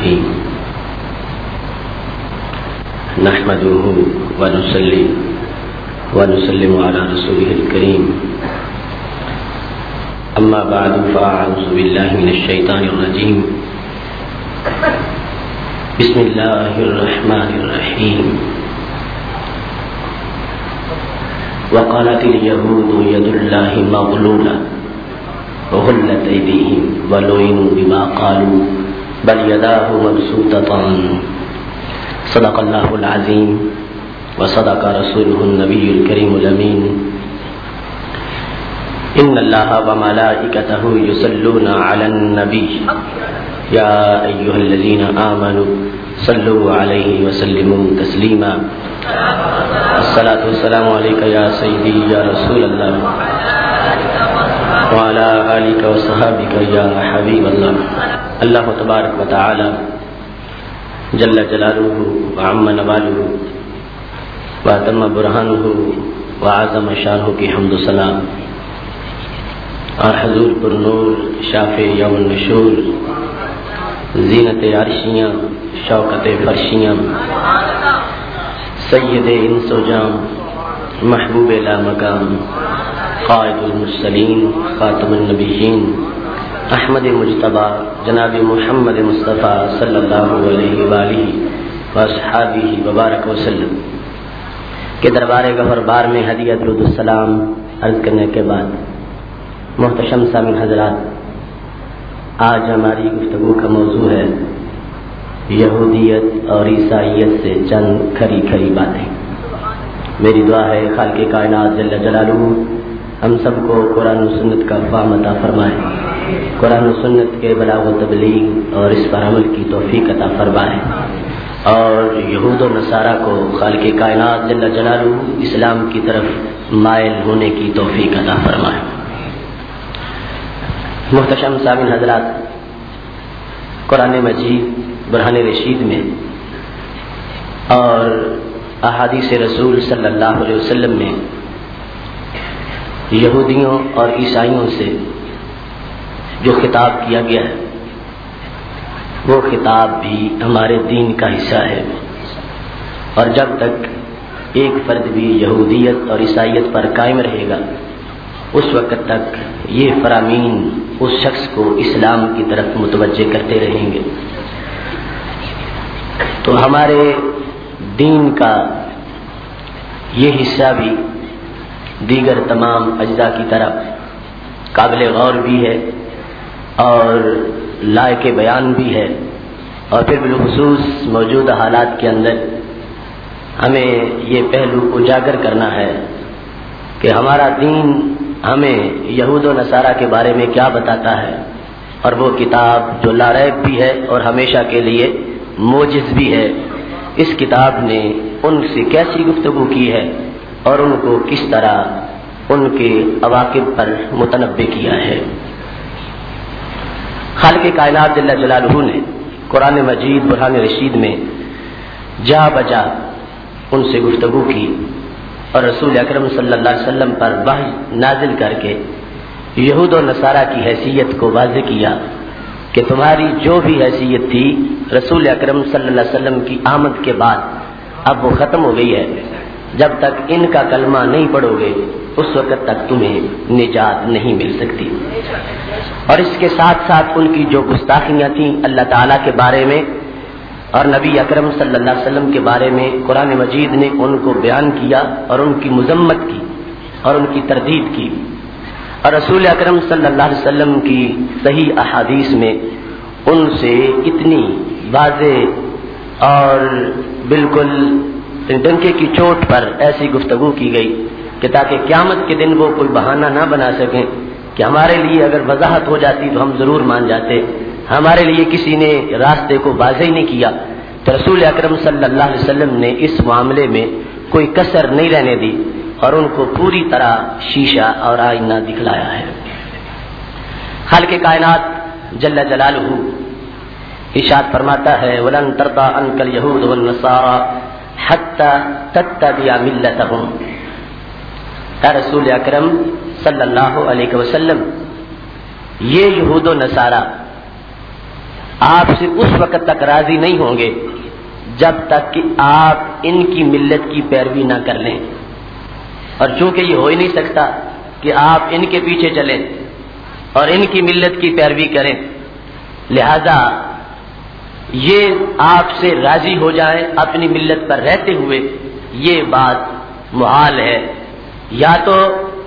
الرحيم نحمده ونصلي ونسلم على رسوله الكريم أما بعد فأعوذ بالله من الشيطان الرجيم بسم الله الرحمن الرحيم وقالت اليهود يد الله مغلولة وغلت أيديهم ولعنوا بما قالوا بل يداه مبسوطتان صدق الله العظيم وصدق رسوله النبي الكريم الأمين إن الله وملائكته يصلون على النبي يا أيها الذين آمنوا صلوا عليه وسلموا تسليما الصلاة والسلام عليك يا سيدي يا رسول الله وعلى آلك وصحابك يا حبيب الله اللہ تبارک و تعالی جل جلالہ وعم نوالہ واتم برہانہ وعظم شانہ کی حمد و ثنا اور حضور پر نور شافع یوم النشور زینت عرشیاں شوکت فرشیاں سید انس و جام محبوب لا مقام قائد المرسلین خاتم النبیین احمد مجتبی جناب محمد مصطفیٰ صلی اللہ علیہ وآلہ واصحابہ وبارک وسلم کے دربار غفر بار میں ہدیہ درود السلام عرض کرنے کے بعد محتشم سامعین حضرات، آج ہماری گفتگو کا موضوع ہے یہودیت اور عیسائیت سے چند کھری کھری باتیں۔ میری دعا ہے خالق کائنات جل جلالہ ہم سب کو قرآن و سنت کا فہم عطا فرمائے، قرآن و سنت کے بلاغ و تبلیغ اور اس پر عمل کی توفیق عطا فرمائے، اور یہود و نصارہ کو خالق کائنات جل جلالہ اسلام کی طرف مائل ہونے کی توفیق عطا فرمائے۔ محتشم سامعین حضرات، قرآن مجید برہان رشید میں اور احادیث رسول صلی اللہ علیہ وسلم میں یہودیوں اور عیسائیوں سے جو خطاب کیا گیا ہے وہ خطاب بھی ہمارے دین کا حصہ ہے، اور جب تک ایک فرد بھی یہودیت اور عیسائیت پر قائم رہے گا اس وقت تک یہ فرامین اس شخص کو اسلام کی طرف متوجہ کرتے رہیں گے۔ تو ہمارے دین کا یہ حصہ بھی دیگر تمام اجزاء کی طرف قابل غور بھی ہے اور لائق بیان بھی ہے، اور پھر بالخصوص موجودہ حالات کے اندر ہمیں یہ پہلو اجاگر کرنا ہے کہ ہمارا دین ہمیں یہود و نصارہ کے بارے میں کیا بتاتا ہے، اور وہ کتاب جو لا ریب بھی ہے اور ہمیشہ کے لیے موجز بھی ہے، اس کتاب نے ان سے کیسی گفتگو کی ہے اور ان کو کس طرح ان کے عواقب پر متنبع کیا ہے۔ خالق کائنات جل جلالہ نے قرآن مجید برہان رشید میں جا بجا ان سے گفتگو کی، اور رسول اکرم صلی اللہ علیہ وسلم پر وحی نازل کر کے یہود و نصارہ کی حیثیت کو واضح کیا کہ تمہاری جو بھی حیثیت تھی رسول اکرم صلی اللہ علیہ وسلم کی آمد کے بعد اب وہ ختم ہو گئی ہے، جب تک ان کا کلمہ نہیں پڑھو گے اس وقت تک تمہیں نجات نہیں مل سکتی۔ اور اس کے ساتھ ساتھ ان کی جو گستاخیاں تھیں اللہ تعالیٰ کے بارے میں اور نبی اکرم صلی اللہ علیہ وسلم کے بارے میں قرآن مجید نے ان کو بیان کیا اور ان کی مذمت کی اور ان کی تردید کی، اور رسول اکرم صلی اللہ علیہ وسلم کی صحیح احادیث میں ان سے اتنی واضح اور بالکل ڈنکے کی چوٹ پر ایسی گفتگو کی گئی کہ تاکہ قیامت کے دن وہ کوئی بہانہ نہ بنا سکیں کہ ہمارے لیے اگر وضاحت ہو جاتی تو ہم ضرور مان جاتے، ہمارے لیے کسی نے راستے کو واضح نہیں کیا، تو رسول اکرم صلی اللہ علیہ وسلم نے اس معاملے میں کوئی کسر نہیں رہنے دی اور ان کو پوری طرح شیشہ اور آئینہ دکھلایا ہے۔ خالق کائنات جل جلالہ ارشاد فرماتا ہے وَلَن تَرْضَىٰ عَنْكَ الْيَهُودُ وَالنَّصَارَىٰ حَتَّىٰ تَتَّبِعَ مِلَّتَهُمْ۔ اے رسول اکرم صلی اللہ علیہ وسلم، یہ یہود و نصارہ آپ سے اس وقت تک راضی نہیں ہوں گے جب تک کہ آپ ان کی ملت کی پیروی نہ کر لیں. اور چونکہ یہ ہو ہی نہیں سکتا کہ آپ ان کے پیچھے چلیں اور ان کی ملت کی پیروی کریں، لہذا یہ آپ سے راضی ہو جائیں اپنی ملت پر رہتے ہوئے، یہ بات محال ہے. یا تو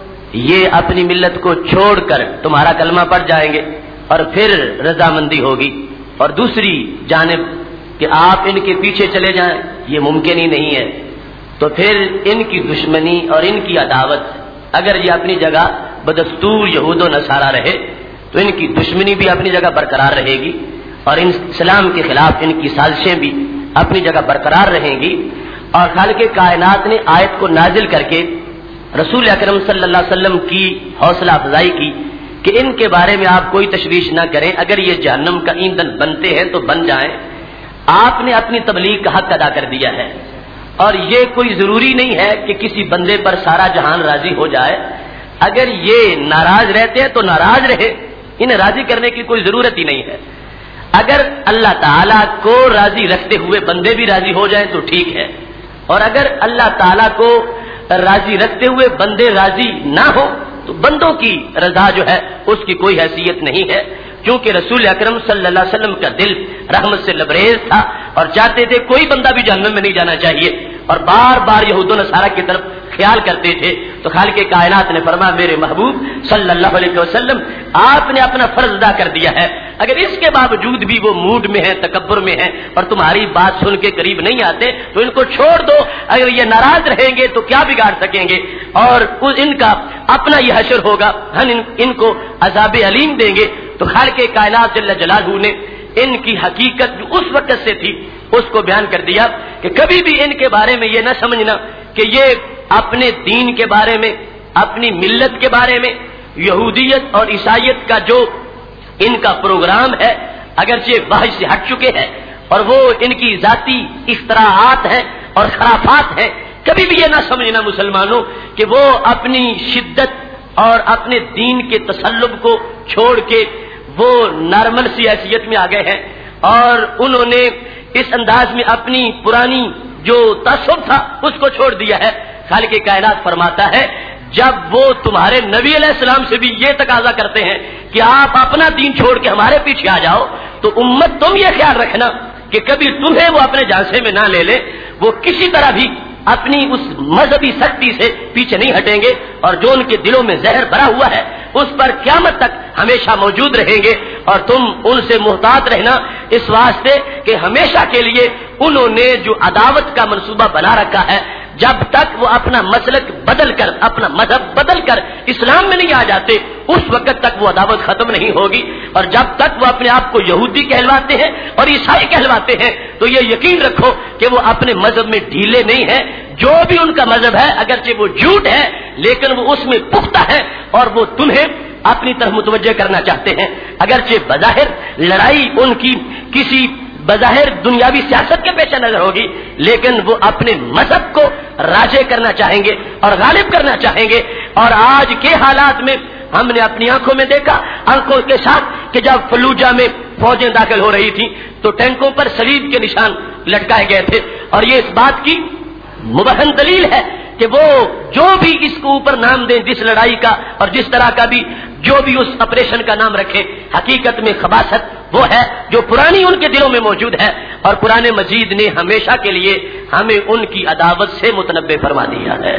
یہ اپنی ملت کو چھوڑ کر تمہارا کلمہ پڑھ جائیں گے اور پھر رضامندی ہوگی، اور دوسری جانب کہ آپ ان کے پیچھے چلے جائیں، یہ ممکن ہی نہیں ہے. تو پھر ان کی دشمنی اور ان کی عداوت، اگر یہ اپنی جگہ بدستور یہود و نصارہ رہے تو ان کی دشمنی بھی اپنی جگہ برقرار رہے گی، اور اسلام کے خلاف ان کی سازشیں بھی اپنی جگہ برقرار رہیں گی. اور خالق کائنات نے آیت کو نازل کر کے رسول اکرم صلی اللہ علیہ وسلم کی حوصلہ افزائی کی کہ ان کے بارے میں آپ کوئی تشویش نہ کریں، اگر یہ جہنم کا ایندھن بنتے ہیں تو بن جائیں. آپ نے اپنی تبلیغ کا حق ادا کر دیا ہے، اور یہ کوئی ضروری نہیں ہے کہ کسی بندے پر سارا جہان راضی ہو جائے. اگر یہ ناراض رہتے ہیں تو ناراض رہے، انہیں راضی کرنے کی کوئی ضرورت ہی نہیں ہے. اگر اللہ تعالیٰ کو راضی رکھتے ہوئے بندے بھی راضی ہو جائیں تو ٹھیک ہے، اور اگر اللہ تعالیٰ کو راضی رکھتے ہوئے بندے راضی نہ ہو تو بندوں کی رضا جو ہے اس کی کوئی حیثیت نہیں ہے. کیونکہ رسول اکرم صلی اللہ علیہ وسلم کا دل رحمت سے لبریز تھا اور چاہتے تھے کوئی بندہ بھی جہنم میں نہیں جانا چاہیے، اور بار بار یہود و نصارہ کی طرف خیال کرتے تھے. تو خالق کائنات نے فرمایا میرے محبوب صلی اللہ علیہ وسلم آپ نے اپنا فرض ادا کر دیا ہے، اگر اس کے باوجود بھی وہ موڈ میں ہیں، تکبر میں ہیں اور تمہاری بات سن کے قریب نہیں آتے تو ان کو چھوڑ دو. اگر یہ ناراض رہیں گے تو کیا بگاڑ سکیں گے، اور ان کا اپنا یہ حشر ہوگا، ہم ان کو عذاب علیم دیں گے. تو خالق کائنات جل جلالہ نے ان کی حقیقت جو اس وقت سے تھی اس کو بیان کر دیا کہ کبھی بھی ان کے بارے میں یہ نہ سمجھنا کہ یہ اپنے دین کے بارے میں، اپنی ملت کے بارے میں، یہودیت اور عیسائیت کا جو ان کا پروگرام ہے اگرچہ وحی سے ہٹ چکے ہیں اور وہ ان کی ذاتی اختراعات ہیں اور خرافات ہیں، کبھی بھی یہ نہ سمجھنا مسلمانوں کہ وہ اپنی شدت اور اپنے دین کے تسلب کو چھوڑ کے وہ نارمل سی حیثیت میں آ گئے ہیں، اور انہوں نے اس انداز میں اپنی پرانی جو تعصب تھا اس کو چھوڑ دیا ہے. خالق کائنات فرماتا ہے جب وہ تمہارے نبی علیہ السلام سے بھی یہ تقاضا کرتے ہیں کہ آپ اپنا دین چھوڑ کے ہمارے پیچھے آ جاؤ، تو امت تم یہ خیال رکھنا کہ کبھی تمہیں وہ اپنے جانسے میں نہ لے لے، وہ کسی طرح بھی اپنی اس مذہبی سختی سے پیچھے نہیں ہٹیں گے، اور جو ان کے دلوں میں زہر بھرا ہوا ہے اس پر قیامت تک ہمیشہ موجود رہیں گے. اور تم ان سے محتاط رہنا اس واسطے کہ ہمیشہ کے لیے انہوں نے جو عداوت کا منصوبہ بنا رکھا ہے، جب تک وہ اپنا مسلک بدل کر، اپنا مذہب بدل کر اسلام میں نہیں آ جاتے اس وقت تک وہ عداوت ختم نہیں ہوگی. اور جب تک وہ اپنے آپ کو یہودی کہلواتے ہیں اور عیسائی کہلواتے ہیں تو یہ یقین رکھو کہ وہ اپنے مذہب میں ڈھیلے نہیں ہیں. جو بھی ان کا مذہب ہے اگرچہ وہ جھوٹ ہے لیکن وہ اس میں پختہ ہے اور وہ تمہیں اپنی طرف متوجہ کرنا چاہتے ہیں. اگرچہ بظاہر لڑائی ان کی کسی بظاہر دنیاوی سیاست کے پیش نظر ہوگی، لیکن وہ اپنے مذہب کو راجے کرنا چاہیں گے اور غالب کرنا چاہیں گے. اور آج کے حالات میں ہم نے اپنی آنکھوں میں دیکھا، آنکھوں کے ساتھ، کہ جب فلوجہ میں فوجیں داخل ہو رہی تھیں تو ٹینکوں پر صلیب کے نشان لٹکائے گئے تھے، اور یہ اس بات کی مبہن دلیل ہے کہ وہ جو بھی اس کو اوپر نام دیں، جس لڑائی کا اور جس طرح کا بھی جو بھی اس آپریشن کا نام رکھے، حقیقت میں خباثت وہ ہے جو پرانی ان کے دلوں میں موجود ہے. اور قرآن مجید نے ہمیشہ کے لیے ہمیں ان کی عداوت سے متنبہ فرما دیا ہے.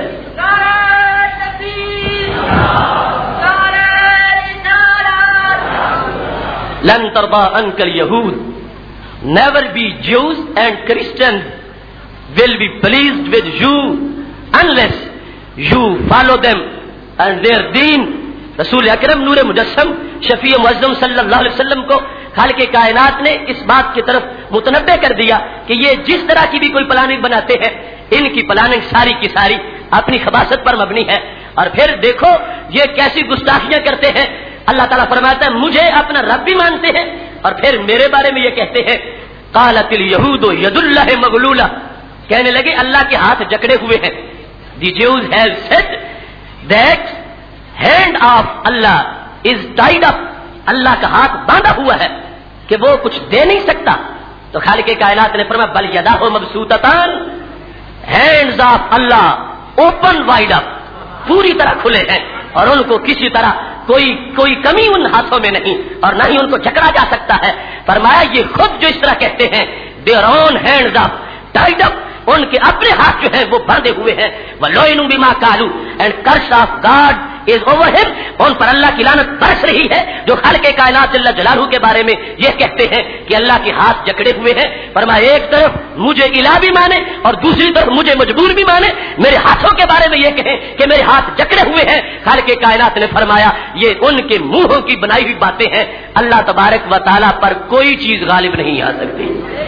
لن ترضى عنك اليهود، never be Jews and Christians will be pleased with you unless you follow them and their deen. رسول اکرم نور مجسم شفیع معظم صلی اللہ علیہ وسلم کو خالق کائنات نے اس بات کی طرف متنبہ کر دیا کہ یہ جس طرح کی بھی کوئی پلاننگ بناتے ہیں، ان کی پلاننگ ساری کی ساری اپنی خباثت پر مبنی ہے. اور پھر دیکھو یہ کیسی گستاخیاں کرتے ہیں. اللہ تعالیٰ فرماتا ہے مجھے اپنا رب بھی مانتے ہیں اور پھر میرے بارے میں یہ کہتے ہیں قالت الیہود ید اللہ مغلولہ، کہنے لگے اللہ کے ہاتھ جکڑے ہوئے ہیں. دی Jews have said that hand of Allah is tied up، اللہ کا ہاتھ باندھا ہوا ہے. کہ وہ کچھ دے نہیں سکتا، تو خالق کائنات نے فرمایا بل یداہ مبسوطتان، hands of Allah open wide up, پوری طرح کھلے ہیں، اور ان کو کسی طرح کوئی کمی ان ہاتھوں میں نہیں، اور نہ ہی ان کو جکڑا جا سکتا ہے۔ فرمایا یہ خود جو اس طرح کہتے ہیں their own hands up tied up, ان کے اپنے ہاتھ جو ہیں وہ بندھے ہوئے ہیں، وَلُعِنُوا بِمَا قَالُوا and curse of God is over them, ان پر اللہ کی لعنت برس رہی ہے جو خالق کائنات جل جلالہ کے بارے میں یہ کہتے ہیں کہ اللہ کے ہاتھ جکڑے ہوئے ہیں۔ فرمایا ایک طرف مجھے الہ بھی مانے اور دوسری طرف مجھے مجبور بھی مانے، میرے ہاتھوں کے بارے میں یہ کہیں کہ میرے ہاتھ جکڑے ہوئے ہیں۔ خالق کائنات نے فرمایا یہ ان کے منہوں کی بنائی ہوئی باتیں ہیں، اللہ تبارک و تعالیٰ پر کوئی چیز غالب نہیں آ سکتی۔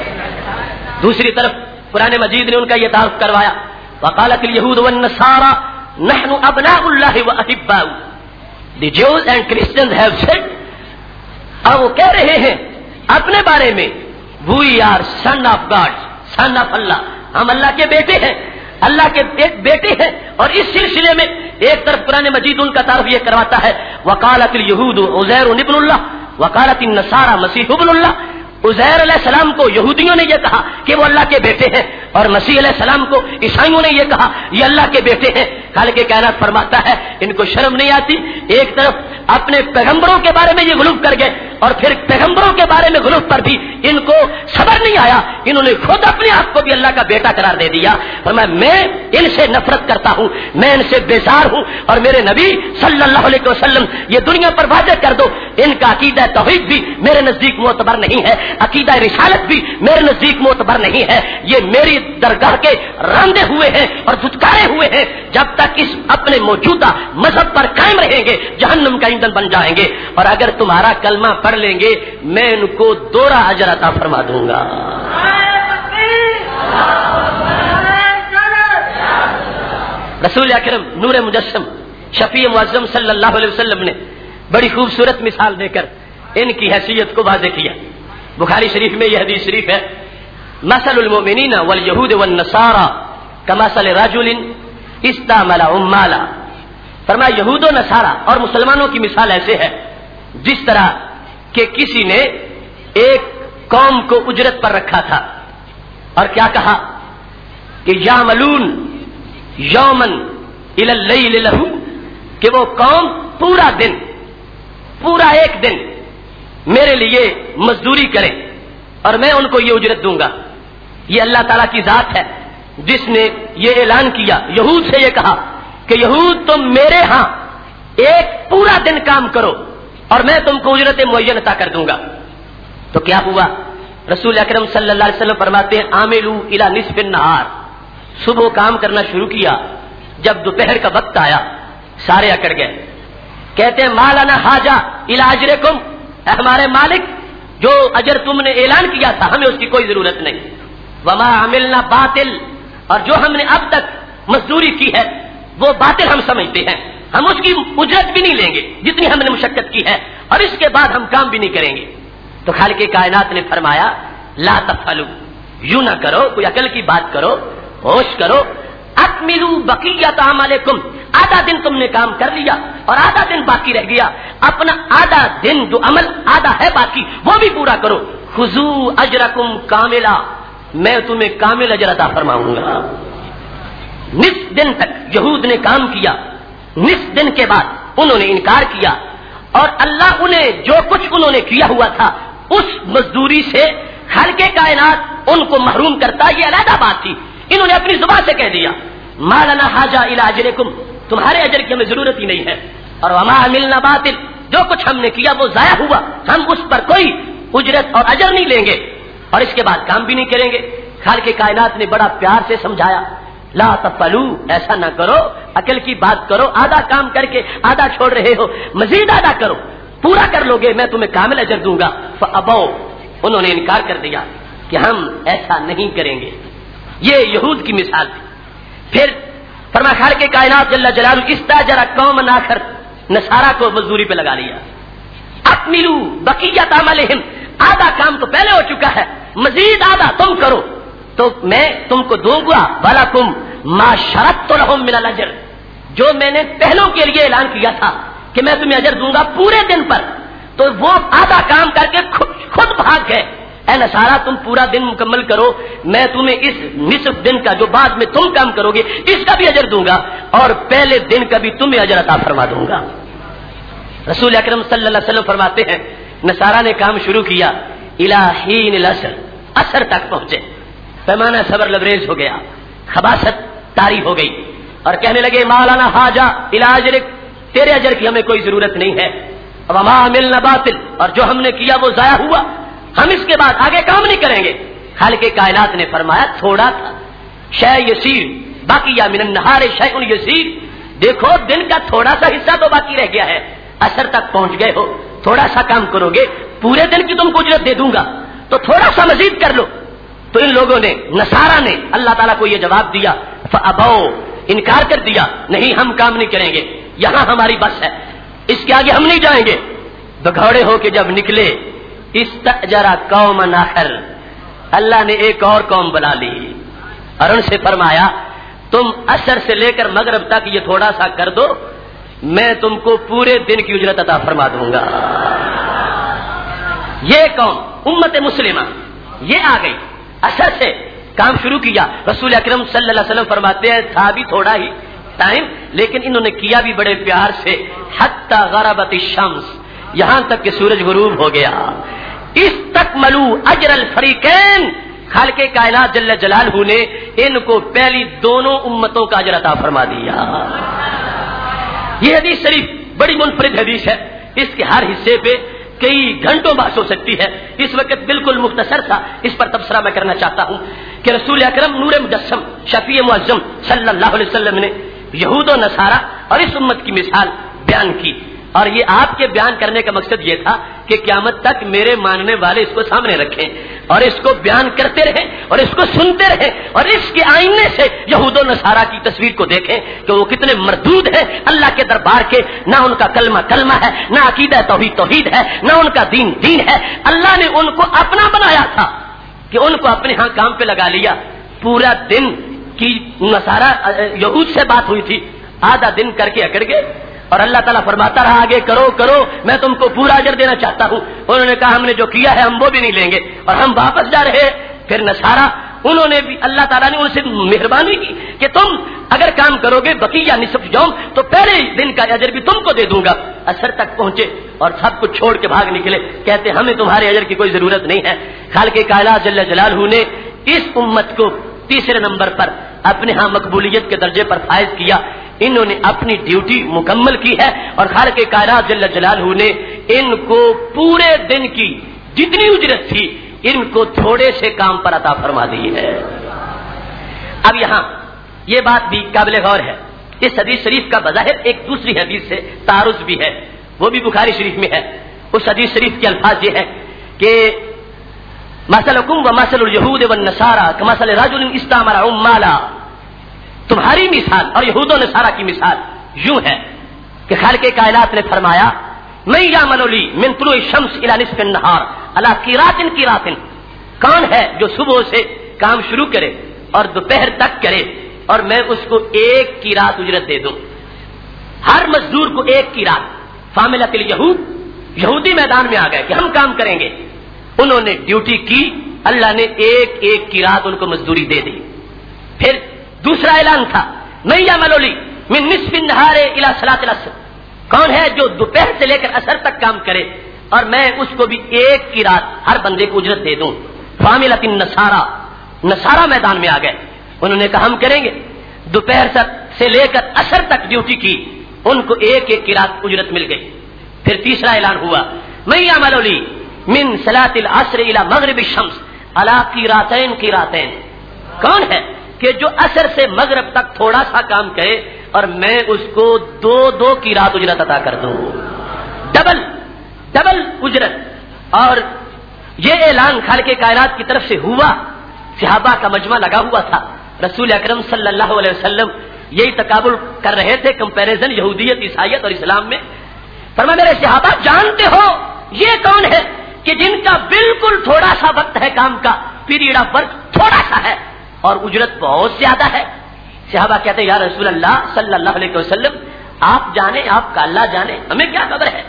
دوسری طرف قرآن مجید نے ان کا یہ تعارف کروایا، وقالت اليہود والنصارى نحن ابناء اللہ واحباؤہ، the Jews and Christians have said، اور وہ کہہ رہے ہیں اپنے بارے میں we are son of God، son of اللہ، ہم اللہ کے بیٹے ہیں، اللہ کے ایک بیٹے ہیں۔ اور اس سلسلے میں ایک طرف قرآن مجید ان کا تعارف یہ کرواتا ہے وقالت اليہود عزیر ابن اللہ وقالت النصارى مسیح ابن اللہ، عزیر علیہ السلام کو یہودیوں نے یہ کہا کہ وہ اللہ کے بیٹے ہیں، اور مسیح علیہ السلام کو عیسائیوں نے یہ کہا یہ اللہ کے بیٹے ہیں۔ خالق کائنات فرماتا ہے ان کو شرم نہیں آتی، ایک طرف اپنے پیغمبروں کے بارے میں یہ غلو کر گئے، اور پھر پیغمبروں کے بارے میں غلو پر بھی ان کو صبر نہیں آیا، انہوں نے خود اپنے آپ کو بھی اللہ کا بیٹا قرار دے دیا۔ فرمایا میں ان سے نفرت کرتا ہوں، میں ان سے بیزار ہوں، اور میرے نبی صلی اللہ علیہ وسلم یہ دنیا پر واضح کر دو ان کا عقیدہ توحید بھی میرے نزدیک معتبر نہیں ہے، عقیدہ رسالت بھی میرے نزدیک معتبر نہیں ہے، یہ میری درگاہ کے راندے ہوئے ہیں اور دھتکارے ہوئے ہیں، جب تک اس اپنے موجودہ مذہب پر قائم رہیں گے جہنم کا ایندھن بن جائیں گے، اور اگر تمہارا کلمہ پڑھ لیں گے میں ان کو دوہرا اجر عطا فرما دوں گا۔ رسول اکرم نور مجسم شفیع معظم صلی اللہ علیہ وسلم نے بڑی خوبصورت مثال دے کر ان کی حیثیت کو واضح کیا۔ بخاری شریف میں یہ حدیث شریف ہے مثل المؤمنین والیہود والنصارى کمثل رجل استعمل عمالا، فرمایا یہود و نصارہ اور مسلمانوں کی مثال ایسے ہے جس طرح کہ کسی نے ایک قوم کو اجرت پر رکھا تھا، اور کیا کہا کہ یعملون یوما الی اللیل لہ، کہ وہ قوم پورا دن، پورا ایک دن میرے لیے مزدوری کرے اور میں ان کو یہ اجرت دوں گا۔ یہ اللہ تعالیٰ کی ذات ہے جس نے یہ اعلان کیا، یہود سے یہ کہا کہ یہود تم میرے ہاں ایک پورا دن کام کرو اور میں تم کو اجرت معین عطا کر دوں گا۔ تو کیا ہوا؟ رسول اکرم صلی اللہ علیہ وسلم فرماتے ہیں عاملوا الی نصف النہار، صبح کام کرنا شروع کیا، جب دوپہر کا وقت آیا سارے اکڑ گئے، کہتے ہیں ما لنا حاجہ الی اجرکم، اے ہمارے مالک جو اجر تم نے اعلان کیا تھا ہمیں اس کی کوئی ضرورت نہیں، وما عملنا باطل، اور جو ہم نے اب تک مزدوری کی ہے وہ باطل ہم سمجھتے ہیں، ہم اس کی اجرت بھی نہیں لیں گے جتنی ہم نے مشقت کی ہے، اور اس کے بعد ہم کام بھی نہیں کریں گے۔ تو خالق کائنات نے فرمایا لا تفعلوا، یوں نہ کرو، کوئی عقل کی بات کرو، ہوش کرو، اکملوا بقیت اعمالکم، آدھا دن تم نے کام کر لیا اور آدھا دن باقی رہ گیا، اپنا آدھا دن جو عمل آدھا ہے باقی وہ بھی پورا کرو، خذوا اجرکم کاملا، میں تمہیں کامل اجر عطا فرماؤں گا۔ نصف دن تک یہود نے کام کیا، نصف دن کے بعد انہوں نے انکار کیا، اور اللہ انہیں جو کچھ انہوں نے کیا ہوا تھا اس مزدوری سے خالق کائنات ان کو محروم کرتا، یہ علیحدہ بات تھی، انہوں نے اپنی زبان سے کہہ دیا ما لنا حاجہ الی اجرکم، تمہارے اجر کی ہمیں ضرورت ہی نہیں ہے، اور وما عملنا باطل، جو کچھ ہم نے کیا وہ ضائع ہوا، ہم اس پر کوئی اجرت اور اجر نہیں لیں گے اور اس کے بعد کام بھی نہیں کریں گے۔ خالق کائنات نے بڑا پیار سے سمجھایا لا تفعلوا، ایسا نہ کرو، عقل کی بات کرو، آدھا کام کر کے آدھا چھوڑ رہے ہو، مزید آدھا کرو، پورا کر لو گے میں تمہیں کامل اجر دوں گا۔ فابوا، انہوں نے انکار کر دیا کہ ہم ایسا نہیں کریں گے۔ یہ یہود کی مثال تھی۔ پھر فرمایا خالق کائنات جل جلالہ استاجر قوما آخر، نصارہ کو مزدوری پہ لگا لیا، اکملوا بقیت اعمالہم، آدھا کام تو پہلے ہو چکا ہے، مزید آدھا تم کرو تو میں تم کو دوں گا، وَلَكُمْ مَا شَرَطْتُ لَهُم مِّنَ الْأَجْرِ، جو میں نے پہلوں کے لیے اعلان کیا تھا کہ میں تمہیں اجر دوں گا پورے دن پر، تو وہ آدھا کام کر کے خود بھاگ گئے. اے نصارا تم پورا دن مکمل کرو، میں تمہیں اس نصف دن کا جو بعد میں تم کام کرو گے اس کا بھی اجر دوں گا، اور پہلے دن کا بھی تمہیں اجر عطا فرما دوں گا. رسول اکرم صلی اللہ علیہ وسلم فرماتے ہیں نصارا نے کام شروع کیا الی حین العصر، عصر تک پہنچے، پیمانہ صبر لبریز ہو گیا، خباثت طاری ہو گئی، اور کہنے لگے مولانا حاجہ الی اجرک، تیرے اجر کی ہمیں کوئی ضرورت نہیں ہے، وما عملنا باطل، اور جو ہم نے کیا وہ ضائع ہوا، ہم اس کے بعد آگے کام نہیں کریں گے. خالق کائنات نے فرمایا تھوڑا تھا، شیء یسیر باقی یا من النہار شیء یسیر، دیکھو دن کا تھوڑا سا حصہ تو باقی رہ گیا ہے، عصر تک پہنچ گئے ہو، تھوڑا سا کام کرو گے پورے دن کی تم کو اجرت دے دوں گا، تو تھوڑا سا مزید کر لو. تو ان لوگوں نے نصارا نے اللہ تعالیٰ کو یہ جواب دیا فابوا، انکار کر دیا، نہیں ہم کام نہیں کریں گے، یہاں ہماری بس ہے، اس کے آگے ہم نہیں جائیں گے. بگھوڑے ہو کے جب نکلے استأجر قوما آخر، اللہ نے ایک اور قوم بنا لی اور ان سے فرمایا تم عصر سے لے کر مغرب تک یہ تھوڑا سا کر دو، میں تم کو پورے دن کی اجرت عطا فرما دوں گا. یہ قوم امت مسلمہ یہ آ گئی، عصر سے کام شروع کیا. رسول اکرم صلی اللہ علیہ وسلم فرماتے ہیں تھا بھی تھوڑا ہی ٹائم، لیکن انہوں نے کیا بھی بڑے پیار سے، حتی غربت الشمس، یہاں تک کہ سورج غروب ہو گیا. استکملوا اجر الفریقین، خالق کائنات جل جلالہ نے ان کو پہلی دونوں امتوں کا اجر عطا فرما دیا. یہ حدیث شریف بڑی منفرد حدیث ہے، اس کے ہر حصے پہ کئی گھنٹوں بحث ہو سکتی ہے، اس وقت بالکل مختصر تھا، اس پر تبصرہ میں کرنا چاہتا ہوں کہ رسول اکرم نور مجسم شفیع معظم صلی اللہ علیہ وسلم نے یہود و نصارہ اور اس امت کی مثال بیان کی، اور یہ آپ کے بیان کرنے کا مقصد یہ تھا کہ قیامت تک میرے ماننے والے اس کو سامنے رکھیں اور اس کو بیان کرتے رہیں اور اس کو سنتے رہیں اور اس کے آئینے سے یہود و نصارہ کی تصویر کو دیکھیں کہ وہ کتنے مردود ہیں اللہ کے دربار کے، نہ ان کا کلمہ کلمہ ہے، نہ عقیدہ توحید توحید ہے، نہ ان کا دین دین ہے. اللہ نے ان کو اپنا بنایا تھا کہ ان کو اپنے ہاں کام پہ لگا لیا. پورا دن کی نصارہ یہود سے بات ہوئی تھی، آدھا دن کر کے اکڑ گئے اور اللہ تعالیٰ فرماتا رہا آگے کرو کرو میں تم کو پورا اجر دینا چاہتا ہوں. انہوں نے کہا ہم نے جو کیا ہے ہم وہ بھی نہیں لیں گے اور ہم واپس جا رہے. پھر نصارہ انہوں نے بھی اللہ تعالیٰ نے ان سے مہربانی کی کہ تم اگر کام کرو گے بقیہ نصف یوم تو پہلے دن کا اجر بھی تم کو دے دوں گا. عصر تک پہنچے اور سب کچھ چھوڑ کے بھاگ نکلے، کہتے ہمیں تمہارے اجر کی کوئی ضرورت نہیں ہے. خالق کائنات جل جلالہ نے اس امت کو تیسرے نمبر پر اپنے ہاں مقبولیت کے درجے پر فائز کیا. انہوں نے اپنی ڈیوٹی مکمل کی ہے اور خالق کائنات جل جلالہ نے ان کو پورے دن کی جتنی اجرت تھی ان کو تھوڑے سے کام پر عطا فرما دی ہے. اب یہاں یہ بات بھی قابل غور ہے، اس حدیث شریف کا بظاہر ایک دوسری حدیث سے تعارض بھی ہے، وہ بھی بخاری شریف میں ہے. اس حدیث شریف کے الفاظ یہ ہے کہ مثلکم ومثل الیہود والنصارى کمثل رجل استعمر عمالا، تمہاری مثال اور یہود و نصارہ کی مثال یوں ہے کہ خالق کائنات نے فرمایا من یعمل لی من طلوع الشمس الی نصف النہار علی قیرات قیرات، کون ہے جو صبح سے کام شروع کرے اور دوپہر تک کرے اور میں اس کو ایک قیرات اجرت دے دوں. ہر مزدور کو ایک قیرات. فعملت الیہود، یہودی میدان میں آ گئے کہ ہم کام کریں گے، انہوں نے ڈیوٹی کی، اللہ نے ایک ایک قیرات ان کو مزدوری دے دی. پھر دوسرا اعلان تھا من یعمل لی من نصف النہار الی صلاۃ العصر، کون ہے جو دوپہر سے لے کر عصر تک کام کرے اور میں اس کو بھی ایک قیرات ہر بندے کو اجرت دے دوں. فعملت النصارى، نصارہ میدان میں آ گئے، انہوں نے کہا ہم کریں گے. دوپہر سے لے کر عصر تک ڈیوٹی کی، ان کو ایک ایک قیرات اجرت مل گئی. پھر تیسرا اعلان ہوا من یعمل لی من صلاۃ العصر الی مغرب الشمس علی قیراتین قیراتین، کون ہے کہ جو عصر سے مغرب تک تھوڑا سا کام کرے اور میں اس کو دو دو قیرات اجرت عطا کر دوں، ڈبل اجرت. اور یہ اعلان خالق کائنات کی طرف سے ہوا. صحابہ کا مجمع لگا ہوا تھا، رسول اکرم صلی اللہ علیہ وسلم یہی تقابل کر رہے تھے، کمپیریزن یہودیت عیسائیت اور اسلام میں. فرمایا میرے صحابہ جانتے ہو یہ کون ہے کہ جن کا بالکل تھوڑا سا وقت ہے کام کا، پیریڈ آف ورک تھوڑا سا ہے اور اجرت بہت زیادہ ہے. صحابہ کہتے ہیں یا رسول اللہ صلی اللہ علیہ وسلم آپ جانے، آپ کا اللہ جانے، ہمیں کیا خبر ہے.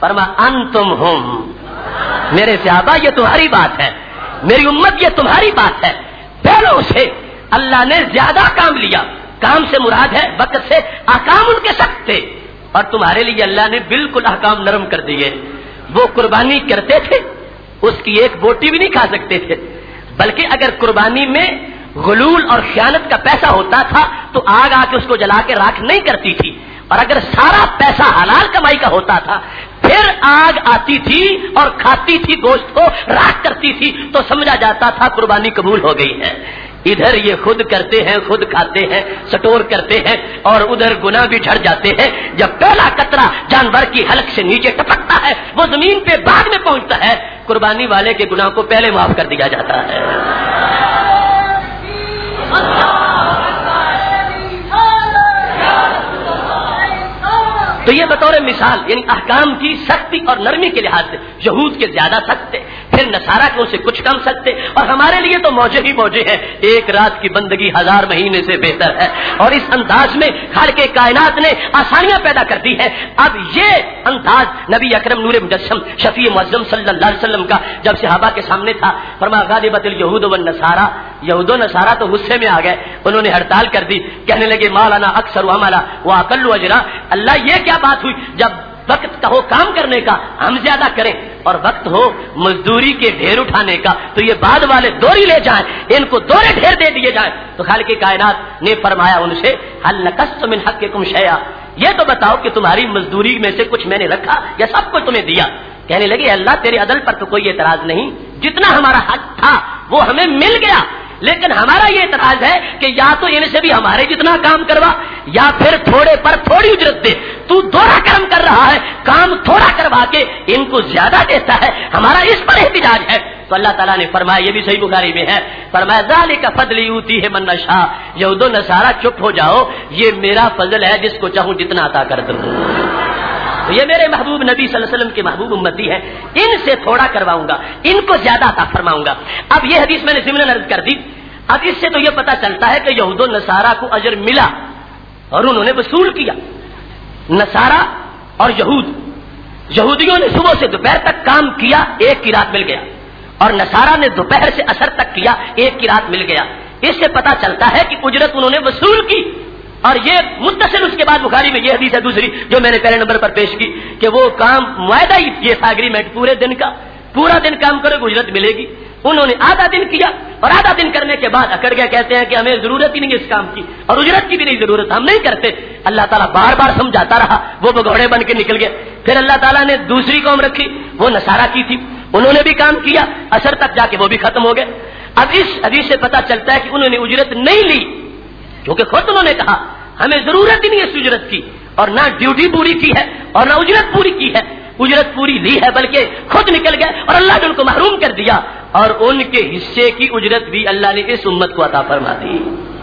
فرما انتم ہم، میرے صحابہ یہ تمہاری بات ہے، میری امت یہ تمہاری بات ہے۔ پہلوں سے اللہ نے زیادہ کام لیا، کام سے مراد ہے وقت سے، احکام ان کے سخت تھے، اور تمہارے لیے اللہ نے بالکل احکام نرم کر دیے۔ وہ قربانی کرتے تھے، اس کی ایک بوٹی بھی نہیں کھا سکتے تھے، بلکہ اگر قربانی میں غلول اور خیانت کا پیسہ ہوتا تھا تو آگ آ کے اس کو جلا کے راکھ نہیں کرتی تھی، اور اگر سارا پیسہ حلال کمائی کا ہوتا تھا پھر آگ آتی تھی اور کھاتی تھی گوشت کو، راکھ کرتی تھی، تو سمجھا جاتا تھا قربانی قبول ہو گئی ہے۔ ادھر یہ خود کرتے ہیں، خود کھاتے ہیں، سٹور کرتے ہیں، اور ادھر گناہ بھی جھڑ جاتے ہیں۔ جب پہلا قطرہ جانور کی حلق سے نیچے ٹپکتا ہے، وہ زمین پہ بعد میں پہنچتا ہے، قربانی والے کے گناہ کو پہلے معاف کر دیا جاتا ہے۔ تو یہ بطور مثال یعنی احکام کی سختی اور نرمی کے لحاظ سے یہود کے زیادہ سخت تھے، پھر نصارہ کے ان سے کچھ کم سخت تھے، اور ہمارے لیے تو موجے ہی موجے ہیں، ایک رات کی بندگی 1000 مہینے سے بہتر ہے، اور اس انداز میں خالق کائنات نے آسانیاں پیدا کر دی ہے۔ اب یہ انداز نبی اکرم نور مجسم شفیع معظم صلی اللہ علیہ وسلم کا جب صحابہ کے سامنے تھا، فرمایا غالبت الیہود والنصارى، یہود و نصارہ تو غصے میں آ گئے، انہوں نے ہڑتال کر دی، کہنے لگے مالانا اکثر عملا واقل اجرا، اللہ یہ کیا بات ہوئی، جب وقت کا ہو کام کرنے کا ہم زیادہ کریں اور وقت ہو مزدوری کے ڈھیر اٹھانے کا تو یہ بعد والے دوری لے جائیں، ان کو دورے ڈھیر دے دیے جائیں۔ تو خالق کائنات نے فرمایا ان سے هل نقصت من حقکم شیئا، یہ تو بتاؤ کہ تمہاری مزدوری میں سے کچھ میں نے رکھا یا سب کچھ تمہیں دیا؟ کہنے لگے اللہ تیرے عدل پر تو کوئی اعتراض نہیں، جتنا ہمارا حق تھا وہ ہمیں مل گیا، لیکن ہمارا یہ اعتراض ہے کہ یا تو ان سے بھی ہمارے جتنا کام کروا یا پھر تھوڑے پر تھوڑی اجرت دے، تو دوہرا کرم کر رہا ہے، کام تھوڑا کروا کے ان کو زیادہ دیتا ہے، ہمارا اس پر احتجاج ہے۔ تو اللہ تعالیٰ نے فرمایا، یہ بھی صحیح بخاری میں ہے، فرمایا ذالک فضلی یؤتیہ من یشاء، یہود و نصارہ چپ ہو جاؤ، یہ میرا فضل ہے، جس کو چاہوں جتنا عطا کر دوں۔ یہ میرے محبوب نبی صلی اللہ علیہ وسلم کے محبوب امتی ہیں، ان سے تھوڑا کرواؤں گا، ان کو زیادہ عطا فرماؤں گا۔ اب یہ حدیث میں نے ضمن عرض کر دی، اب اس سے تو یہ پتا چلتا ہے کہ یہود و نصارہ کو اجر ملا اور انہوں نے وصول کیا۔ نصارہ اور یہودیوں نے صبح سے دوپہر تک کام کیا، ایک کی رات مل گیا، اور نصارہ نے دوپہر سے عصر تک کیا، ایک کی رات مل گیا۔ اس سے پتا چلتا ہے کہ اجرت انہوں نے وصول کی، اور یہ متصل اس کے بعد بخاری میں یہ حدیث ہے دوسری جو میں نے پہلے نمبر پر پیش کی کہ وہ کام معاہدہ ہی یہ تھا، ایگریمنٹ، پورے دن کا، پورا دن کام کرے گا اجرت ملے گی۔ انہوں نے آدھا دن کیا اور آدھا دن کرنے کے بعد اکڑ گئے، کہتے ہیں کہ ہمیں ضرورت ہی نہیں ہے اس کام کی اور اجرت کی بھی نہیں ضرورت، ہم نہیں کرتے۔ اللہ تعالیٰ بار بار سمجھاتا رہا، وہ بگوڑے بن کے نکل گئے۔ پھر اللہ تعالیٰ نے دوسری قوم رکھی، وہ نصارہ کی تھی، انہوں نے بھی کام کیا، عصر تک جا کے وہ بھی ختم ہو گئے۔ اب اس حدیث سے پتہ چلتا ہے کہ انہوں نے اجرت نہیں لی، کیونکہ خود انہوں نے کہا ہمیں ضرورت ہی نہیں ہے اس اجرت کی، اور نہ ڈیوٹی پوری کی ہے اور نہ اجرت پوری کی ہے، اجرت پوری لی ہے بلکہ خود نکل گئے اور اللہ نے ان کو محروم کر دیا، اور ان کے حصے کی اجرت بھی اللہ نے اس امت کو عطا فرما دی۔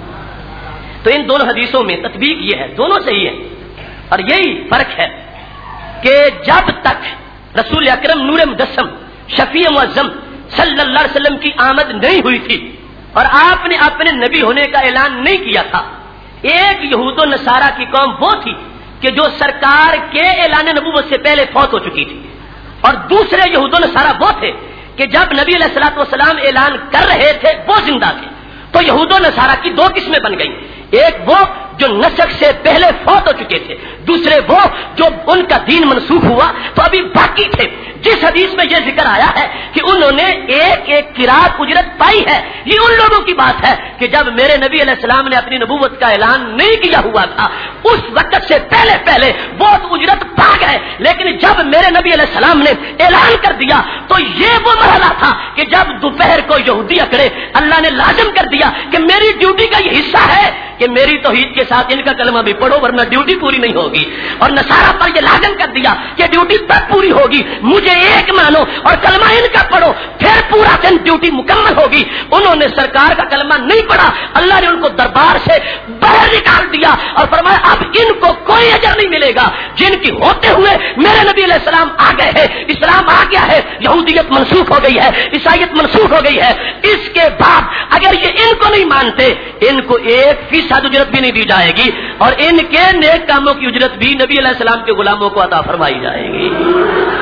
تو ان دونوں حدیثوں میں تطبیق یہ ہے، دونوں صحیح ہے، اور یہی فرق ہے کہ جب تک رسول اکرم نور مجسم شفیع معظم صلی اللہ علیہ وسلم کی آمد نہیں ہوئی تھی اور آپ نے اپنے نبی ہونے کا اعلان نہیں کیا تھا، ایک یہود و نصارہ کی قوم وہ تھی کہ جو سرکار کے اعلان نبوت سے پہلے فوت ہو چکی تھی، اور دوسرے یہود و نصارہ وہ تھے کہ جب نبی علیہ الصلوۃ والسلام اعلان کر رہے تھے وہ زندہ تھے۔ تو یہود و نصارہ کی دو قسمیں بن گئی، ایک وہ جو نسخ سے پہلے فوت ہو چکے تھے، دوسرے وہ جو ان کا دین منسوخ ہوا تو ابھی باقی تھے۔ جس حدیث میں یہ ذکر آیا ہے کہ انہوں نے ایک ایک قرات اجرت پائی ہے، یہ ان لوگوں کی بات ہے کہ جب میرے نبی علیہ السلام نے اپنی نبوت کا اعلان نہیں کیا ہوا تھا، اس وقت سے پہلے پہلے بہت اجرت پا گئے، لیکن جب میرے نبی علیہ السلام نے اعلان کر دیا تو یہ وہ مرحلہ تھا کہ جب دوپہر کو یہودی اکڑے، اللہ نے لازم کر دیا کہ میری ڈیوٹی کا یہ حصہ ہے کہ میری توحید کے ساتھ ان کا کلمہ بھی پڑھو ورنہ ڈیوٹی پوری نہیں ہوگی، اور نصارہ پر یہ لازم کر دیا کہ ڈیوٹی تب پوری ہوگی مجھے ایک مانو اور کلمہ ان کا پڑھو پھر پورا دن ڈیوٹی مکمل ہوگی۔ انہوں نے سرکار کا کلمہ نہیں پڑھا، اللہ نے ان کو دربار سے باہر نکال دیا اور فرمایا اب ان کو کوئی اجر نہیں ملے گا، جن کی ہوتے ہوئے میرے نبی علیہ السلام آ گئے ہیں، اسلام آ گیا ہے، یہودیت منسوخ ہو گئی ہے، عیسائیت منسوخ ہو گئی ہے، اس کے بعد اگر یہ ان کو نہیں مانتے ان کو 1% اجرت بھی نہیں دی جائے گی، اور ان کے نیک کاموں کی اجرت بھی نبی علیہ السلام کے غلاموں کو عطا فرمائی جائے گی۔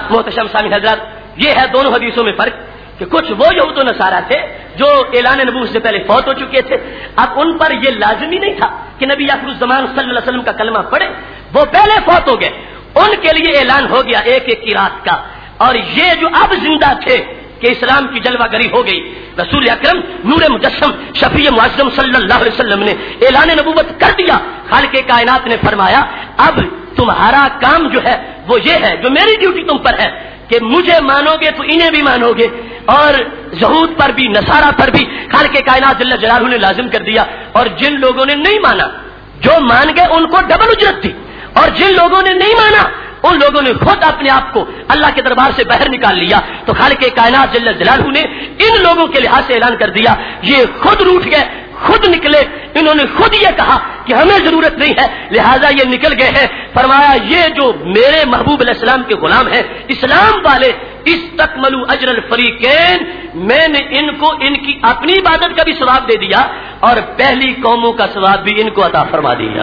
محتشم سامعین حضرات، یہ ہے دونوں حدیثوں میں فرق کہ کچھ وہ یہود و نصارہ تھے جو اعلان نبوت سے پہلے فوت ہو چکے تھے، اب ان پر یہ لازمی نہیں تھا کہ نبی آخر الزمان صلی اللہ علیہ وسلم کا کلمہ پڑھے، وہ پہلے فوت ہو گئے، ان کے لیے اعلان ہو گیا ایک ایک کی رات کا، اور یہ جو اب زندہ تھے کہ اسلام کی جلوہ گری ہو گئی، رسول اکرم نور مجسم شفیع معظم صلی اللہ علیہ وسلم نے اعلان نبوت کر دیا۔ خالق کائنات نے فرمایا اب تمہارا کام جو ہے وہ یہ ہے، جو میری ڈیوٹی تم پر ہے کہ مجھے مانو گے تو انہیں بھی مانو گے، اور یہود پر بھی نصارہ پر بھی خالق کائنات جل جلالہ نے لازم کر دیا، اور جن لوگوں نے نہیں مانا، جو مان گئے ان کو ڈبل اجرت تھی، اور جن لوگوں نے نہیں مانا ان لوگوں نے خود اپنے آپ کو اللہ کے دربار سے باہر نکال لیا، تو خالق کائنات جل جلالہ نے ان لوگوں کے لحاظ سے اعلان کر دیا، یہ خود روٹھ گئے، خود نکلے، انہوں نے خود یہ کہا کہ ہمیں ضرورت نہیں ہے، لہذا یہ نکل گئے ہیں۔ فرمایا یہ جو میرے محبوب علیہ السلام کے غلام ہیں، اسلام والے، استکملوا اجر الفریقین، میں نے ان کو ان کی اپنی عبادت کا بھی ثواب دے دیا اور پہلی قوموں کا ثواب بھی ان کو عطا فرما دیا۔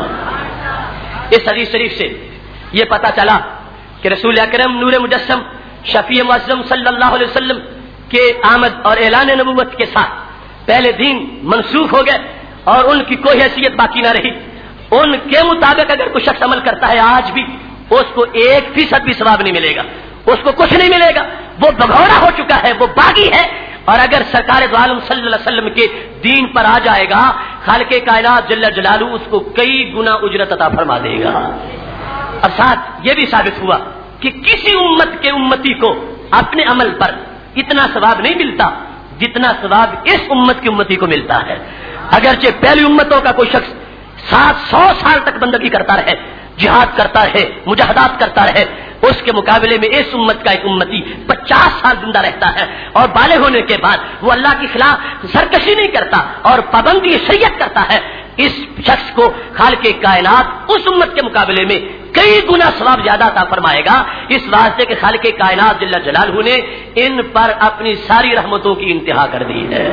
اس حدیث شریف سے یہ پتا چلا کہ رسول اکرم نور مجسم شفیع معظم صلی اللہ علیہ وسلم کے آمد اور اعلان نبوت کے ساتھ پہلے دین منسوخ ہو گئے اور ان کی کوئی حیثیت باقی نہ رہی۔ ان کے مطابق اگر کوئی شخص عمل کرتا ہے آج بھی، اس کو 1% بھی ثواب نہیں ملے گا، اس کو کچھ نہیں ملے گا، وہ بھگورا ہو چکا ہے، وہ باغی ہے۔ اور اگر سرکار دو عالم صلی اللہ علیہ وسلم کے دین پر آ جائے گا، خالق کائنات جل جلالہ اس کو کئی گنا اجرت عطا فرما دے گا۔ اور ساتھ یہ بھی ثابت ہوا کہ کسی امت کے امتی کو اپنے عمل پر اتنا ثواب نہیں ملتا جتنا ثواب اس امت کی امتی کو ملتا ہے۔ اگرچہ پہلی امتوں کا کوئی شخص 700 سال تک بندگی کرتا رہے، جہاد کرتا رہے، مجاہدات کرتا رہے، اس کے مقابلے میں اس امت کا ایک امتی 50 سال زندہ رہتا ہے، اور بالغ ہونے کے بعد وہ اللہ کے خلاف سرکشی نہیں کرتا اور پابندی شریعت کرتا ہے، اس شخص کو خالق کائنات اس امت کے مقابلے میں کئی گنا ثواب زیادہ عطا فرمائے گا، اس واسطے کہ خالق کائنات جل جلالہ نے ان پر اپنی ساری رحمتوں کی انتہا کر دی ہے۔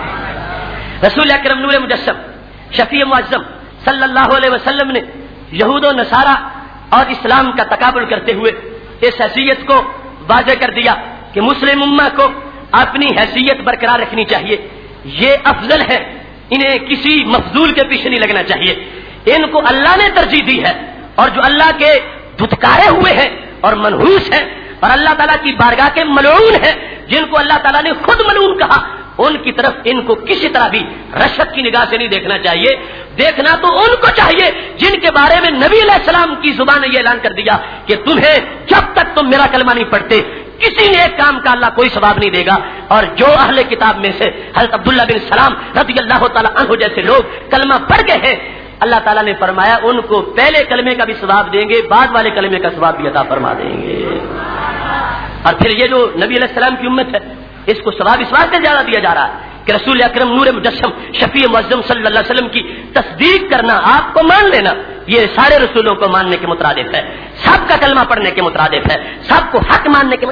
رسول اکرم نور مجسم شفیع معظم صلی اللہ علیہ وسلم نے یہود و نصارہ اور اسلام کا تقابل کرتے ہوئے اس حیثیت کو واضح کر دیا کہ مسلم امہ کو اپنی حیثیت برقرار رکھنی چاہیے، یہ افضل ہے، انہیں کسی مفضول کے پیچھے نہیں لگنا چاہیے، ان کو اللہ نے ترجیح دی ہے، اور جو اللہ کے دھتکارے ہوئے ہیں اور منحوس ہیں اور اللہ تعالیٰ کی بارگاہ کے ملعون ہیں، جن کو اللہ تعالیٰ نے خود ملعون کہا، ان کی طرف ان کو کسی طرح بھی رشوت کی نگاہ سے نہیں دیکھنا چاہیے۔ دیکھنا تو ان کو چاہیے جن کے بارے میں نبی علیہ السلام کی زبان نے یہ اعلان کر دیا کہ تمہیں جب تک تم میرا کلمہ نہیں پڑھتے کسی نیک کام کا اللہ کوئی ثواب نہیں دے گا۔ اور جو اہل کتاب میں سے حضرت عبداللہ بن سلام رضی اللہ تعالیٰ عنہ جیسے لوگ کلمہ پڑھ گئے ہیں، اللہ تعالیٰ نے فرمایا ان کو پہلے کلمے کا بھی ثواب دیں گے، بعد والے کلمے کا ثواب بھی عطا فرما دیں گے۔ اور پھر یہ جو نبی علیہ السلام کی امت ہے، اس کو ثواب اس واسطے زیادہ دیا جا رہا ہے کہ رسول اکرم نور مجسم شفیع معظم صلی اللہ علیہ وسلم کی تصدیق کرنا، آپ کو مان لینا، یہ سارے رسولوں کو ماننے کے مترادف ہے، سب کا کلمہ پڑھنے کے مترادف ہے، سب کو حق ماننے کے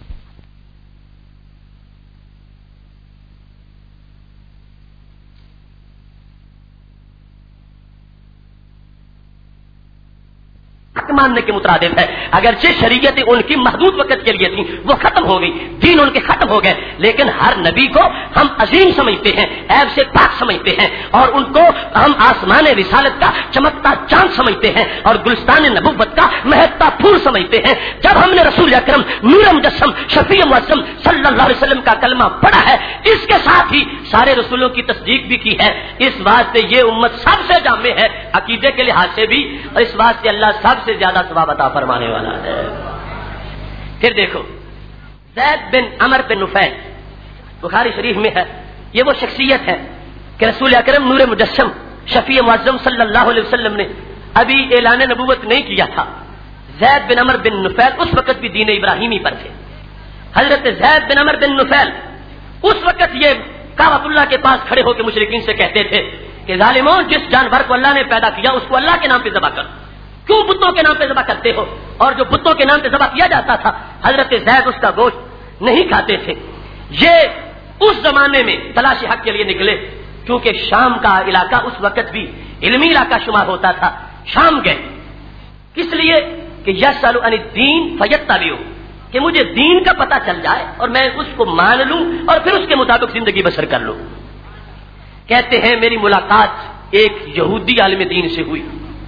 ماننے کے مترادف ہے۔ اگرچہ شریعت ان کی محدود وقت کے لیے تھی، وہ ختم ہو گئی، دین ان کے ختم ہو گئے، لیکن ہر نبی کو ہم عظیم سمجھتے ہیں، عیب سے پاک سمجھتے ہیں، اور ان کو ہم آسمان رسالت کا چمکتا چاند سمجھتے ہیں اور گلستان نبوت کا مہکتا پھول سمجھتے ہیں۔ جب ہم نے رسول اکرم نور مجسم شفیع معظم صلی اللہ علیہ وسلم کا کلمہ پڑھا ہے، اس کے ساتھ ہی سارے رسولوں کی تصدیق بھی کی ہے، اس واسطے یہ امت سب سے جامع ہے عقیدے کے لحاظ سے بھی، اور اس واسطے اللہ سب سے زیادہ ثواب عطا فرمانے والا ہے۔ پھر دیکھو زید بن عمر بن نفیل بخاری شریف میں ہے، یہ وہ شخصیت ہے کہ رسول اکرم نور مجسم شفیع معظم صلی اللہ علیہ وسلم نے ابھی اعلان نبوت نہیں کیا تھا۔ زید بن عمر بن نفیل اس وقت بھی دین ابراہیمی پر تھے۔ حضرت زید بن عمر بن نفیل اس وقت یہ کعبۃ اللہ کے پاس کھڑے ہو کے مشرکین سے کہتے تھے کہ ظالموں، جس جانور کو اللہ نے پیدا کیا اس کو اللہ کے نام پہ ذبح کرو، کیوں بتوں کے نام پہ ذبح کرتے ہو؟ اور جو بتوں کے نام پہ ذبح کیا جاتا تھا حضرت زید اس کا گوشت نہیں کھاتے تھے۔ یہ اس زمانے میں تلاش حق کے لیے نکلے، کیونکہ شام کا علاقہ اس وقت بھی علمی علاقہ شمار ہوتا تھا۔ شام گئے کس لیے کہ یسأل عن الدین فیتبعوا، کہ مجھے دین کا پتہ چل جائے اور میں اس کو مان لوں اور پھر اس کے مطابق زندگی بسر کر لوں. کہتے ہیں میری ملاقات ایک یہودی عالم دین سے ہوئی.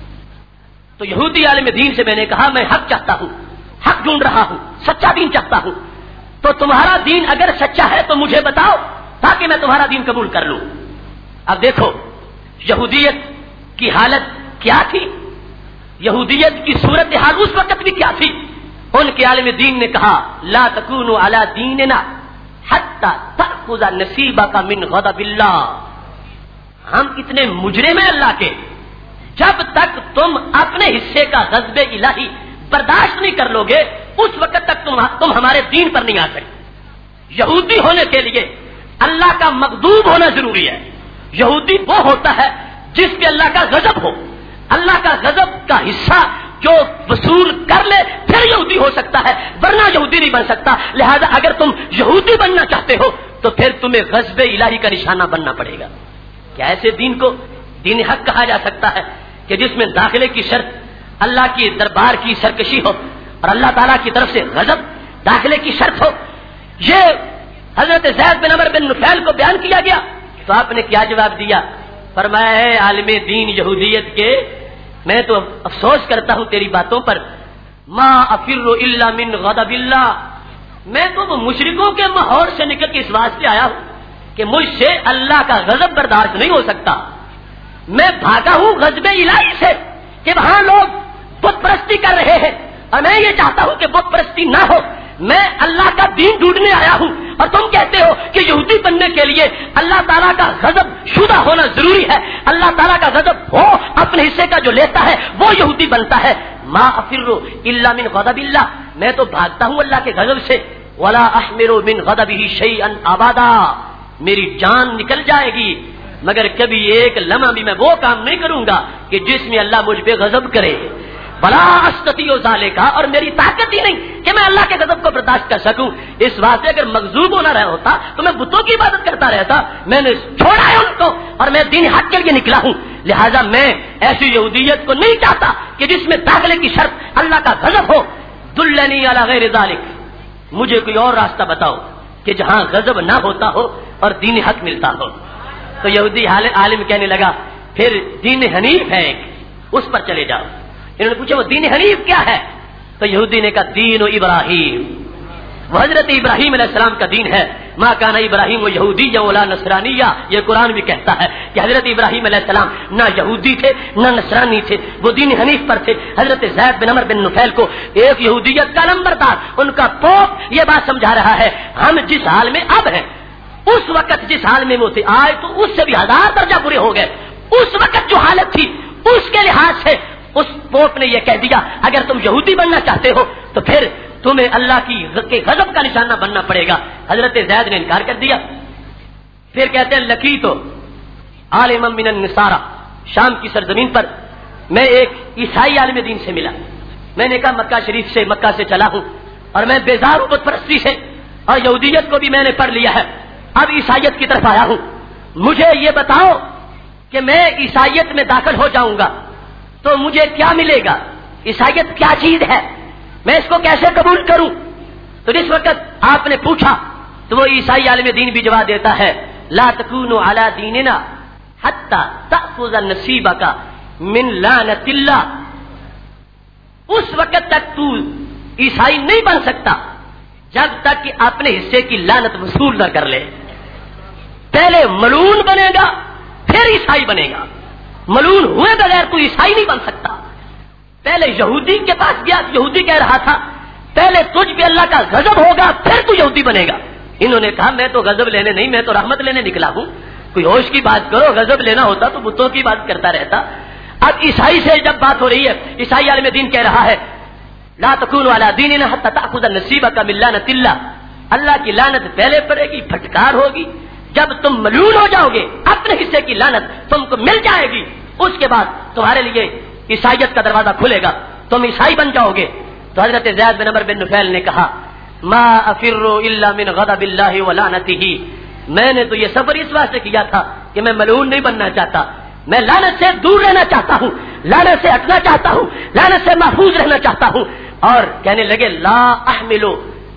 تو یہودی عالم دین سے میں نے کہا میں حق چاہتا ہوں, حق ڈھونڈ رہا ہوں, سچا دین چاہتا ہوں. تو تمہارا دین اگر سچا ہے تو مجھے بتاؤ تاکہ میں تمہارا دین قبول کر لوں. اب دیکھو یہودیت کی حالت کیا تھی, یہودیت کی صورتحال اس وقت بھی کیا تھی. ان کے عالم دین نے کہا لا تکونوا علی دیننا حتی تأخذ نصیبک من غضب اللہ. ہم اتنے مجرم ہیں اللہ کے, جب تک تم اپنے حصے کا غضب الہی برداشت نہیں کر لو گے اس وقت تک تم ہمارے دین پر نہیں آ سکتے. یہودی ہونے کے لیے اللہ کا مغضوب ہونا ضروری ہے. یہودی وہ ہوتا ہے جس پہ اللہ کا غضب ہو. اللہ کا غضب کا حصہ جو وصول کر لے پھر یہودی ہو سکتا ہے, ورنہ یہودی نہیں بن سکتا. لہذا اگر تم یہودی بننا چاہتے ہو تو پھر تمہیں غضب الہی کا نشانہ بننا پڑے گا. کیا ایسے دین کو دین حق کہا جا سکتا ہے کہ جس میں داخلے کی شرط اللہ کی دربار کی سرکشی ہو اور اللہ تعالیٰ کی طرف سے غضب داخلے کی شرط ہو؟ یہ حضرت زید بن عمر بن نفیل کو بیان کیا گیا تو آپ نے کیا جواب دیا؟ فرمایا ہے عالم دین یہودیت کے میں تو افسوس کرتا ہوں تیری باتوں پر. ما افر الا من غضب اللہ. میں تو وہ مشرکوں کے ماحول سے نکل کے اس واسطے آیا ہوں کہ مجھ سے اللہ کا غضب برداشت نہیں ہو سکتا. میں بھاگا ہوں غضب الہی سے کہ وہاں لوگ بت پرستی کر رہے ہیں اور میں یہ چاہتا ہوں کہ بت پرستی نہ ہو. میں اللہ کا دین ڈھونڈنے آیا ہوں اور تم کہتے ہو کہ یہودی بننے کے لیے اللہ تعالیٰ کا غضب شدہ ہونا ضروری ہے. اللہ تعالیٰ کا غضب ہو اپنے حصے کا جو لیتا ہے وہ یہودی بنتا ہے. ما افر الا من غضب اللہ. میں تو بھاگتا ہوں اللہ کے غضب سے. ولا احمر من غضبه شيئا ابدا. میری جان نکل جائے گی مگر کبھی ایک لمحہ بھی میں وہ کام نہیں کروں گا کہ جس میں اللہ مجھ پہ غضب کرے. بلا استطیع ذالک. اور میری طاقت ہی نہیں کہ میں اللہ کے غضب کو برداشت کر سکوں. اس واسطے اگر مغضوب ہونا رہا ہوتا تو میں بتوں کی عبادت کرتا رہتا. میں نے چھوڑا ہے ان کو اور میں دین حق کے لیے نکلا ہوں. لہذا میں ایسی یہودیت کو نہیں چاہتا کہ جس میں داخلے کی شرط اللہ کا غضب ہو. دلنی علی غیر ذالک. مجھے کوئی اور راستہ بتاؤ کہ جہاں غضب نہ ہوتا ہو اور دین حق ملتا ہو. تو یہودی عالم کہنے لگا پھر دین حنیف ہے ایک, اس پر چلے جاؤ. انہوں نے پوچھا وہ دین حنیف کیا ہے؟ تو یہودی نے کہا دین ابراہیم. وہ حضرت ابراہیم علیہ السلام کا دین ہے. ما کان ابراہیم یہودی ولا نصرانیہ. یہ قرآن بھی کہتا ہے کہ حضرت ابراہیم علیہ السلام نہ یہودی تھے نہ نصرانی تھے, وہ دین حنیف پر تھے. حضرت زید بن عمر بن نفیل کو ایک یہودیت کا نمبردار ان کا پوپ یہ بات سمجھا رہا ہے ہم جس حال میں اب ہیں اس وقت جس حال میں وہ تھے آئے تو اس سے بھی 1000 درجہ برے ہو گئے. اس وقت جو حالت تھی اس کے لحاظ سے اس پوپ نے یہ کہہ دیا اگر تم یہودی بننا چاہتے ہو تو پھر تمہیں اللہ کی غضب کا نشانہ بننا پڑے گا. حضرت زید نے انکار کر دیا. پھر کہتے ہیں لکی تو عالم من النصارى. شام کی سرزمین پر میں ایک عیسائی عالم دین سے ملا. میں نے کہا مکہ شریف سے مکہ سے چلا ہوں اور میں بیزار ہوں بت پرستی سے اور یہودیت کو بھی میں نے پڑھ لیا ہے. اب عیسائیت کی طرف آیا ہوں. مجھے یہ بتاؤ کہ میں عیسائیت میں داخل ہو جاؤں گا تو مجھے کیا ملے گا؟ عیسائیت کیا چیز ہے؟ میں اس کو کیسے قبول کروں؟ تو جس وقت آپ نے پوچھا تو وہ عیسائی عالم دین بھی جواب دیتا ہے لا تکونوا علی دیننا حتی تأخذ نصیبک من لعنت اللہ. اس وقت تک تو عیسائی نہیں بن سکتا جب تک کہ اپنے حصے کی لعنت وصول نہ کر لے. پہلے ملعون بنے گا پھر عیسائی بنے گا. ملعون ہوئے بغیر تو عیسائی نہیں بن سکتا. پہلے یہودی کے پاس گیا, یہودی کہہ رہا تھا پہلے تجھ پہ اللہ کا غضب ہوگا پھر تو یہودی بنے گا. انہوں نے کہا میں تو غضب لینے نہیں, میں تو رحمت لینے نکلا ہوں. کوئی ہوش کی بات کرو, غضب لینا ہوتا تو بتوں کی بات کرتا رہتا. اب عیسائی سے جب بات ہو رہی ہے, عیسائی عالم دین کہہ رہا ہے لا تکونوا علی دیننا حتی تأخذ نصیبک من لعنت اللہ. اللہ کی لعنت پہلے پڑے گی, پھٹکار ہوگی. جب تم ملعون ہو جاؤ گے اپنے حصے کی لعنت تم کو مل جائے گی, اس کے بعد تمہارے لیے عیسائیت کا دروازہ کھلے گا, تم عیسائی بن جاؤ گے. تو حضرت زید بن عمر بن نفیل نے کہا ما افر الا من غضب اللہ ولعنتہ. میں نے تو یہ سفر اس واسطے کیا تھا کہ میں ملعون نہیں بننا چاہتا, میں لعنت سے دور رہنا چاہتا ہوں, لعنت سے ہٹنا چاہتا ہوں, لعنت سے محفوظ رہنا چاہتا ہوں. اور کہنے لگے لا احمل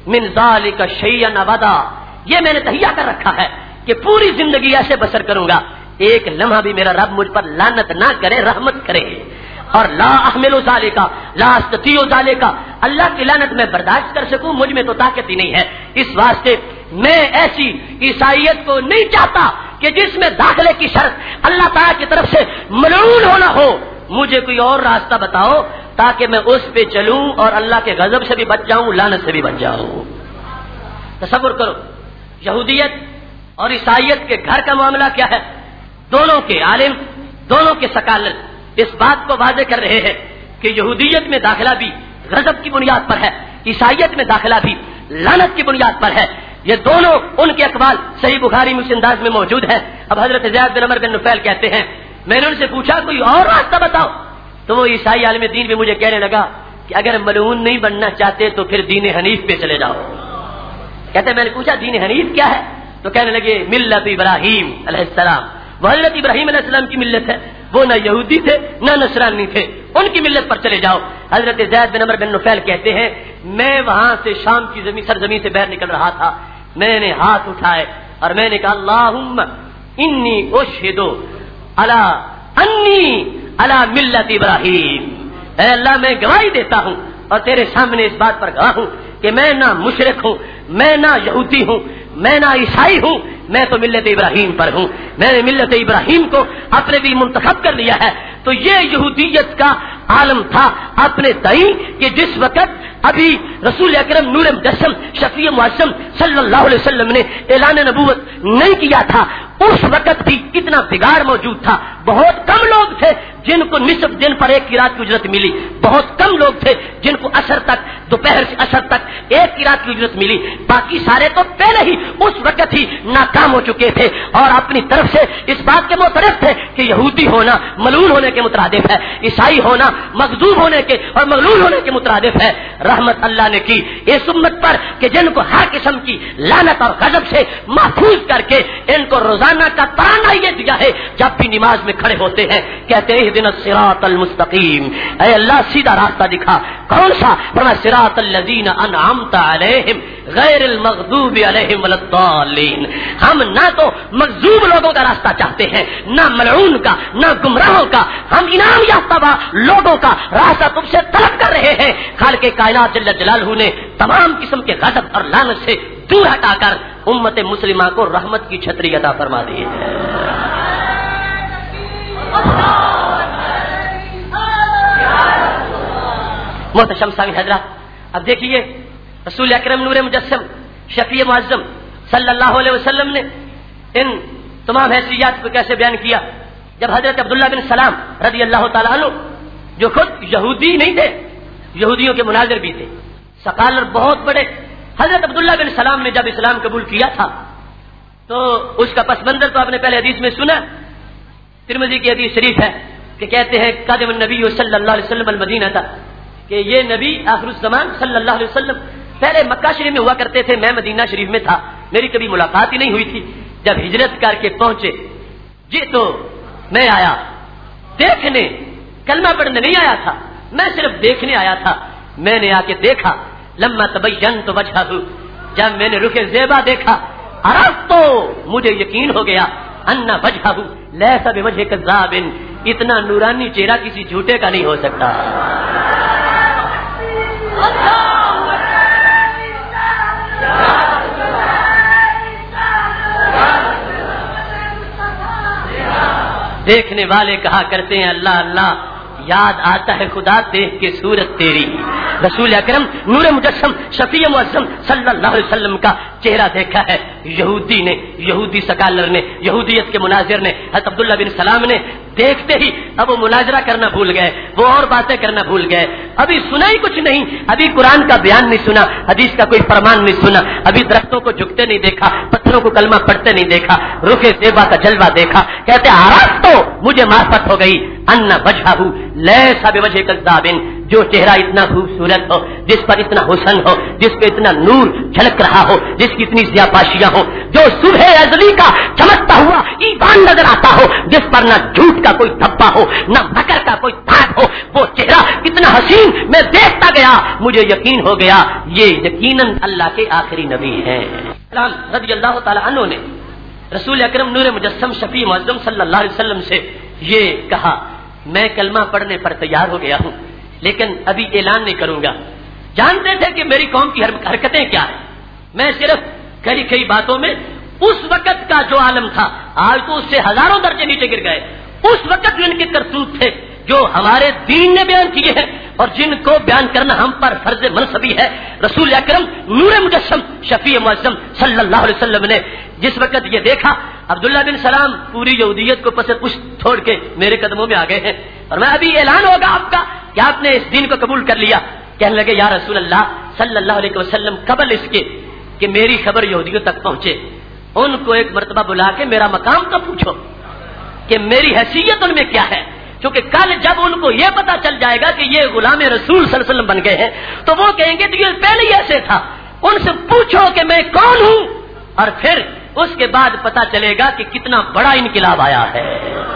من ذالک شیئا ابدا، یہ میں نے تہیا کر رکھا ہے کہ پوری زندگی ایسے بسر کروں گا، ایک لمحہ بھی میرا رب مجھ پر لعنت نہ کرے، رحمت کرے۔ اور لا احمل ذالک لا استطيع ذالک، اللہ کی لعنت میں برداشت کر سکوں مجھ میں تو طاقت ہی نہیں ہے۔ اس واسطے میں ایسی عیسائیت کو نہیں چاہتا کہ جس میں داخلے کی شرط اللہ تعالیٰ کی طرف سے ملعون ہونا ہو۔ مجھے کوئی اور راستہ بتاؤ تاکہ میں اس پہ چلوں اور اللہ کے غضب سے بھی بچ جاؤں، لعنت سے بھی بچ جاؤں۔ تصور کرو یہودیت اور عیسائیت کے گھر کا معاملہ کیا ہے۔ دونوں کے عالم، دونوں کے سکالر اس بات کو واضح کر رہے ہیں کہ یہودیت میں داخلہ بھی غضب کی بنیاد پر ہے، عیسائیت میں داخلہ بھی لعنت کی بنیاد پر ہے۔ یہ دونوں ان کے اقوال صحیح بخاری مسلم انداز میں موجود ہے۔ اب حضرت زید بن عمر بن نفیل کہتے ہیں میں نے ان سے پوچھا کوئی اور راستہ بتاؤ، تو وہ عیسائی عالم دین بھی مجھے کہنے لگا کہ اگر ملعون نہیں بننا چاہتے تو پھر دین حنیف پہ چلے جاؤ۔ کہتے ہیں میں نے پوچھا دین حنیف کیا ہے، تو کہنے لگے ملت ابراہیم علیہ السلام، وہ حضرت ابراہیم علیہ السلام کی ملت ہے، وہ نہ یہودی تھے نہ نصرانی تھے، ان کی ملت پر چلے جاؤ۔ حضرت زید بن عمر بن نفیل کہتے ہیں میں وہاں سے شام کی سرزمین سے باہر نکل رہا تھا، میں نے ہاتھ اٹھائے اور میں نے کہا اللہم انی اشہد انی علی ملت ابراہیم، اے اللہ میں گواہی دیتا ہوں اور تیرے سامنے اس بات پر گواہ ہوں کہ میں نہ مشرک ہوں، میں نہ یہودی ہوں، میں نہ عیسائی ہوں، میں تو ملت ابراہیم پر ہوں، میں نے ملت ابراہیم کو اپنے بھی منتخب کر لیا ہے۔ تو یہ یہودیت کا عالم تھا اپنے تئیں کہ جس وقت ابھی رسول اکرم نور مجسم شفیع معظم صلی اللہ علیہ وسلم نے اعلان نبوت نہیں کیا تھا، اس وقت بھی کتنا بگاڑ موجود تھا۔ بہت کم لوگ تھے جن کو نصف دن پر ایک کی رات کی اجرت ملی، بہت کم لوگ تھے جن کو عصر تک، دوپہر سے عصر تک ایک کی رات کی اجرت ملی، باقی سارے تو پہلے ہی اس وقت ہی ناکام ہو چکے تھے اور اپنی طرف سے اس بات کے معترف تھے کہ یہودی ہونا ملعون ہونے کے مترادف ہے، عیسائی ہونا مغضوب ہونے کے اور مغلول ہونے کے مترادف ہے۔ رحمت اللہ نے کی اس امت پر کہ جن کو ہر قسم کی لعنت اور غضب سے محفوظ کر کے ان کو روزانہ کا ترانہ یہ دیا ہے، جب بھی نماز میں کھڑے ہوتے ہیں کہتے ہیں اہدنا الصراط المستقیم، اے اللہ سیدھا راستہ دکھا۔ کون سا؟ فرمایا صراط الذین انعمت علیہم غیر المغضوب علیہم ولا الضالین۔ ہم نہ تو مغضوب لوگوں کا راستہ چاہتے ہیں، نہ ملعون کا، نہ گمراہوں کا، ہم انعام یافتہ لوگوں کا راستہ تم سے طلب کر رہے ہیں۔ خالق کائنات جل جلالہ نے تمام قسم کے غضب اور لعنت سے دور ہٹا کر امت مسلمہ کو رحمت کی چھتری عطا فرما دی ہے۔ محتشم سامعین حضرات، اب دیکھیے رسول اکرم نور مجسم شفیع معظم صلی اللہ علیہ وسلم نے ان تمام حیثیات کو کیسے بیان کیا۔ جب حضرت عبداللہ بن سلام رضی اللہ تعالیٰ عنہ جو خود یہودی نہیں تھے، یہودیوں کے مناظر بھی تھے، سکالر بہت بڑے، حضرت عبداللہ بن سلام نے جب اسلام قبول کیا تھا تو اس کا پس منظر تو آپ نے پہلے حدیث میں سنا، ترمذی کی حدیث شریف ہے کہ کہتے ہیں قادم النبی صلی اللہ علیہ وسلم المدینہ تھا، کہ یہ نبی آخر الزمان صلی اللہ علیہ وسلم پہلے مکہ شریف میں ہوا کرتے تھے، میں مدینہ شریف میں تھا، میری کبھی ملاقات ہی نہیں ہوئی تھی۔ جب ہجرت کر کے پہنچے جی تو میں آیا دیکھنے، کلمہ پڑھنے نہیں آیا تھا، میں صرف دیکھنے آیا تھا۔ میں نے آ کے دیکھا لما تبینت وجہہ، جب میں نے رخ زیبا دیکھا عرفت تو مجھے یقین ہو گیا ان وجہہ لیس بوجہ کذاب، اتنا نورانی چہرہ کسی جھوٹے کا نہیں ہو سکتا۔ دیکھنے والے کہا کرتے ہیں اللہ اللہ، یاد آتا ہے خدا دیکھ کے صورت تیری۔ رسول اکرم نور مجسم شفیع معظم صلی اللہ علیہ وسلم کا چہرہ دیکھا ہے یہودی نے، یہودی سکالر نے، یہودیت کے مناظر نے، حضرت عبداللہ بن سلام نے دیکھتے ہی اب وہ مناظرہ کرنا بھول گئے، وہ اور باتیں کرنا بھول گئے، ابھی سنا ہی کچھ نہیں، ابھی قرآن کا بیان نہیں سنا، حدیث کا کوئی فرمان نہیں سنا، ابھی درختوں کو جھکتے نہیں دیکھا، پتھروں کو کلمہ پڑھتے نہیں دیکھا، رخ زیبا کا جلوہ دیکھا، کہتے عرفت تو مجھے معرفت ہو گئی ان وجہہ لیس بوجہ کذاب، جو چہرہ اتنا خوبصورت ہو، جس پر اتنا حسن ہو، جس پہ اتنا نور جھلک رہا ہو، جس کی اتنی ضیاءپاشیاں ہو، جو صبح ازلی کا چمکتا ہوا ایمان نظر آتا ہو، جس پر نہ جھوٹ کا کوئی دھبا ہو، نہ مکر کا کوئی داغ ہو، وہ چہرہ کتنا حسین میں دیکھتا گیا، مجھے یقین ہو گیا یہ یقیناً اللہ کے آخری نبی ہیں۔ رضی اللہ تعالی عنہ نے رسول اکرم نور مجسم شفیع معظم صلی اللہ علیہ وسلم سے یہ کہا، میں کلمہ پڑھنے پر تیار ہو گیا ہوں لیکن ابھی اعلان نہیں کروں گا۔ جانتے تھے کہ میری قوم کی حرکتیں کیا ہیں، میں صرف کئی باتوں میں اس وقت کا جو عالم تھا، آج تو اس سے ہزاروں درجے نیچے گر گئے، اس وقت جو ان کے کرتوت تھے جو ہمارے دین نے بیان کیے ہیں اور جن کو بیان کرنا ہم پر فرض منصبی ہے، رسول اکرم نور مجسم شفیع معظم صلی اللہ علیہ وسلم نے جس وقت یہ دیکھا، عبداللہ بن سلام پوری یہودیت کو پس پشت چھوڑ کے میرے قدموں میں آ گئے ہیں اور میں ابھی اعلان ہوگا آپ کا کہ آپ نے اس دین کو قبول کر لیا۔ کہنے لگے یا رسول اللہ صلی اللہ علیہ وسلم، قبل اس کے کہ میری خبر یہودیوں تک پہنچے ان کو ایک مرتبہ بلا کے میرا مقام تو پوچھو کہ میری حیثیت ان میں کیا ہے، کیونکہ کل جب ان کو یہ پتا چل جائے گا کہ یہ غلام رسول صلی اللہ علیہ وسلم بن گئے ہیں تو وہ کہیں گے کہ یہ پہلے ہی ایسے تھا، ان سے پوچھو کہ میں کون ہوں، اور پھر اس کے بعد پتا چلے گا کہ کتنا بڑا انقلاب آیا ہے۔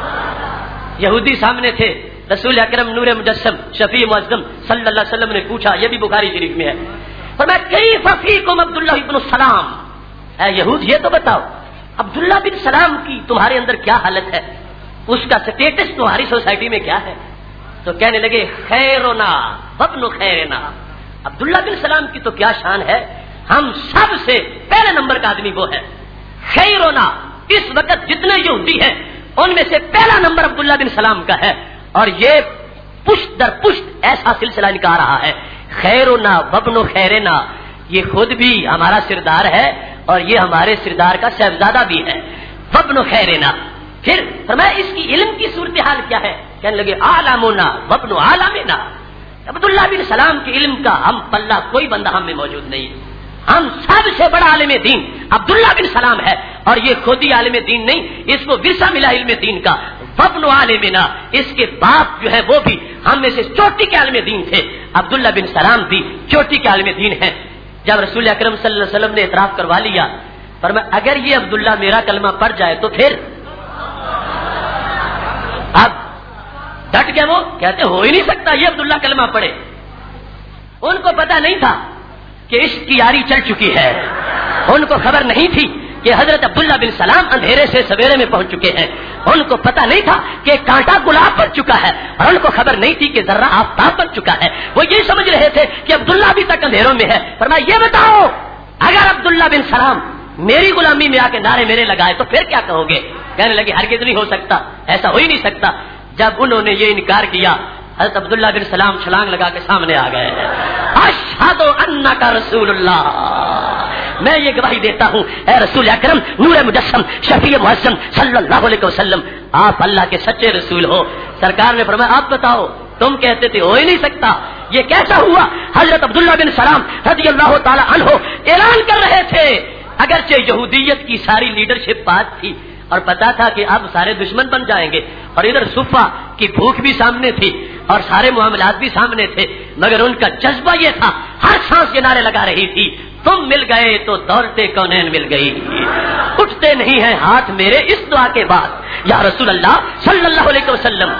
یہودی سامنے تھے، رسول اکرم نور مجسم شفیع معظم صلی اللہ علیہ وسلم نے پوچھا، یہ بھی بخاری شریف میں ہے، فرمایا کیف فیکم عبداللہ بن سلام، اے یہود یہ تو بتاؤ عبداللہ بن سلام کی تمہارے اندر کیا حالت ہے، اس کا سٹیٹس تمہاری سوسائٹی میں کیا ہے؟ تو کہنے لگے خیرنا وابن خیرنا، عبداللہ بن سلام کی تو کیا شان ہے، ہم سب سے پہلے نمبر کا آدمی وہ ہے، خیرنا، اس وقت جتنے یہودی ہیں ان میں سے پہلا نمبر عبداللہ بن سلام کا ہے، اور یہ پشت در پشت ایسا سلسلہ نکال رہا ہے، خیرنا وابن خیرنا، یہ خود بھی ہمارا سردار ہے اور یہ ہمارے سردار کا صاحبزادہ بھی ہے، وابن خیرنا۔ پھر فرمایا اس کی علم کی صورتحال کیا ہے، کہنے لگے عالمنا وابن عالمنا، عبداللہ بن سلام کے علم کا ہم پلہ کوئی بندہ ہم میں موجود نہیں ہے، ہم سب سے بڑا عالم دین عبداللہ بن سلام ہے، اور یہ خود ہی عالم دین نہیں، اس کو ورثہ ملا علم دین کا، وابن عالمنا، اس کے باپ جو ہے وہ بھی ہم میں سے چوٹی کے عالم دین تھے، عبداللہ بن سلام بھی چوٹی کے عالم دین ہیں۔ جب رسول اکرم صلی اللہ علیہ وسلم نے اعتراف کروا لیا، فرمایا اگر یہ عبداللہ میرا کلمہ پڑھ جائے تو پھر اب ڈٹ گئے، وہ کہتے ہو ہی نہیں سکتا یہ عبداللہ کلمہ پڑھے، ان کو پتا نہیں تھا کہ عشق کی یاری چل چکی ہے، ان کو خبر نہیں تھی کہ حضرت عبداللہ بن سلام اندھیرے سے سویرے میں پہنچ چکے ہیں، ان کو پتا نہیں تھا کہ کانٹا گلاب بن چکا ہے، اور ان کو خبر نہیں تھی کہ ذرہ آفتاب بن چکا ہے، وہ یہ سمجھ رہے تھے کہ عبداللہ ابھی تک اندھیروں میں ہے۔ فرمایا یہ بتاؤ اگر عبداللہ بن سلام میری غلامی میں آ کے نعرے میرے لگائے تو پھر کیا کہو گے؟ کہنے لگے ہرگز نہیں ہو سکتا، ایسا ہو ہی نہیں سکتا۔ جب انہوں نے یہ انکار کیا، حضرت عبداللہ بن سلام چھلانگ لگا کے سامنے آ گئے، اشہد انک رسول اللہ، میں یہ گواہی دیتا ہوں اے رسول اکرم نور مجسم شفیع معظم صلی اللہ علیہ وسلم، آپ اللہ کے سچے رسول ہو۔ سرکار نے فرمایا آپ بتاؤ، تم کہتے تھے ہو ہی نہیں سکتا، یہ کیسا ہوا؟ حضرت عبداللہ بن سلام رضی اللہ تعالی عنہ اعلان کر رہے تھے، اگرچہ یہودیت کی ساری لیڈرشپ بات تھی اور پتا تھا کہ اب سارے دشمن بن جائیں گے، اور ادھر صفہ کی بھوک بھی سامنے تھی اور سارے معاملات بھی سامنے تھے، مگر ان کا جذبہ یہ تھا، ہر سانس یہ نعرے لگا رہی تھی، تم مل گئے تو دولت کونین مل گئی، اٹھتے نہیں ہیں ہاتھ میرے اس دعا کے بعد یا رسول اللہ صلی اللہ علیہ وسلم۔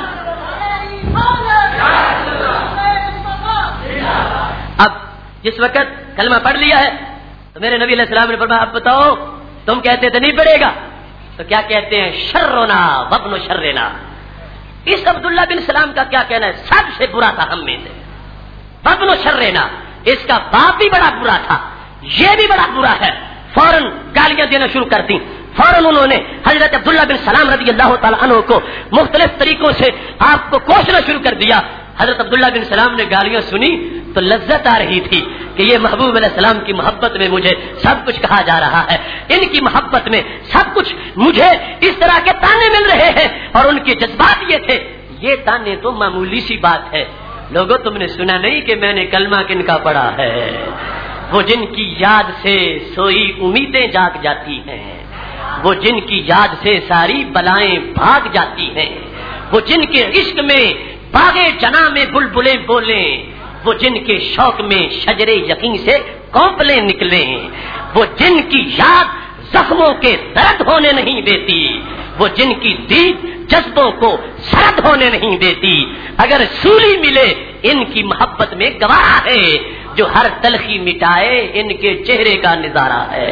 اب جس وقت کلمہ پڑھ لیا ہے تو میرے نبی علیہ السلام نے فرمایا اب بتاؤ، تم کہتے تھے نہیں پڑھے گا، تو کیا کہتے ہیں شرنا وابن شرنا، اس عبداللہ بن سلام کا کیا کہنا ہے، سب سے برا تھا ہم میں سے، وابن شرنا، اس کا باپ بھی بڑا برا تھا، یہ بھی بڑا برا ہے، فوراً گالیاں دینا شروع کر دی، فوراً انہوں نے حضرت عبداللہ بن سلام رضی اللہ تعالی عنہ کو مختلف طریقوں سے آپ کو کوسنا شروع کر دیا۔ حضرت عبداللہ بن سلام نے گالیاں سنی تو لذت آ رہی تھی کہ یہ محبوب علیہ السلام کی محبت میں مجھے سب کچھ کہا جا رہا ہے، ان کی محبت میں سب کچھ مجھے اس طرح کے تانے مل رہے ہیں، اور ان کے جذبات یہ تھے، یہ تانے تو معمولی سی بات ہے، لوگوں تم نے سنا نہیں کہ میں نے کلمہ کن کا پڑھا ہے، وہ جن کی یاد سے سوئی امیدیں جاگ جاتی ہیں، وہ جن کی یاد سے ساری بلائیں بھاگ جاتی ہیں، وہ جن کے عشق میں باغے جنا میں بلبلیں بولیں، وہ جن کے شوق میں شجرے یقین سے کونپلیں نکلیں، وہ جن کی یاد زخموں کے درد ہونے نہیں دیتی، وہ جن کی دید جذبوں کو سرد ہونے نہیں دیتی، اگر سولی ملے ان کی محبت میں گواہ ہے، جو ہر تلخی مٹائے ان کے چہرے کا نظارہ ہے۔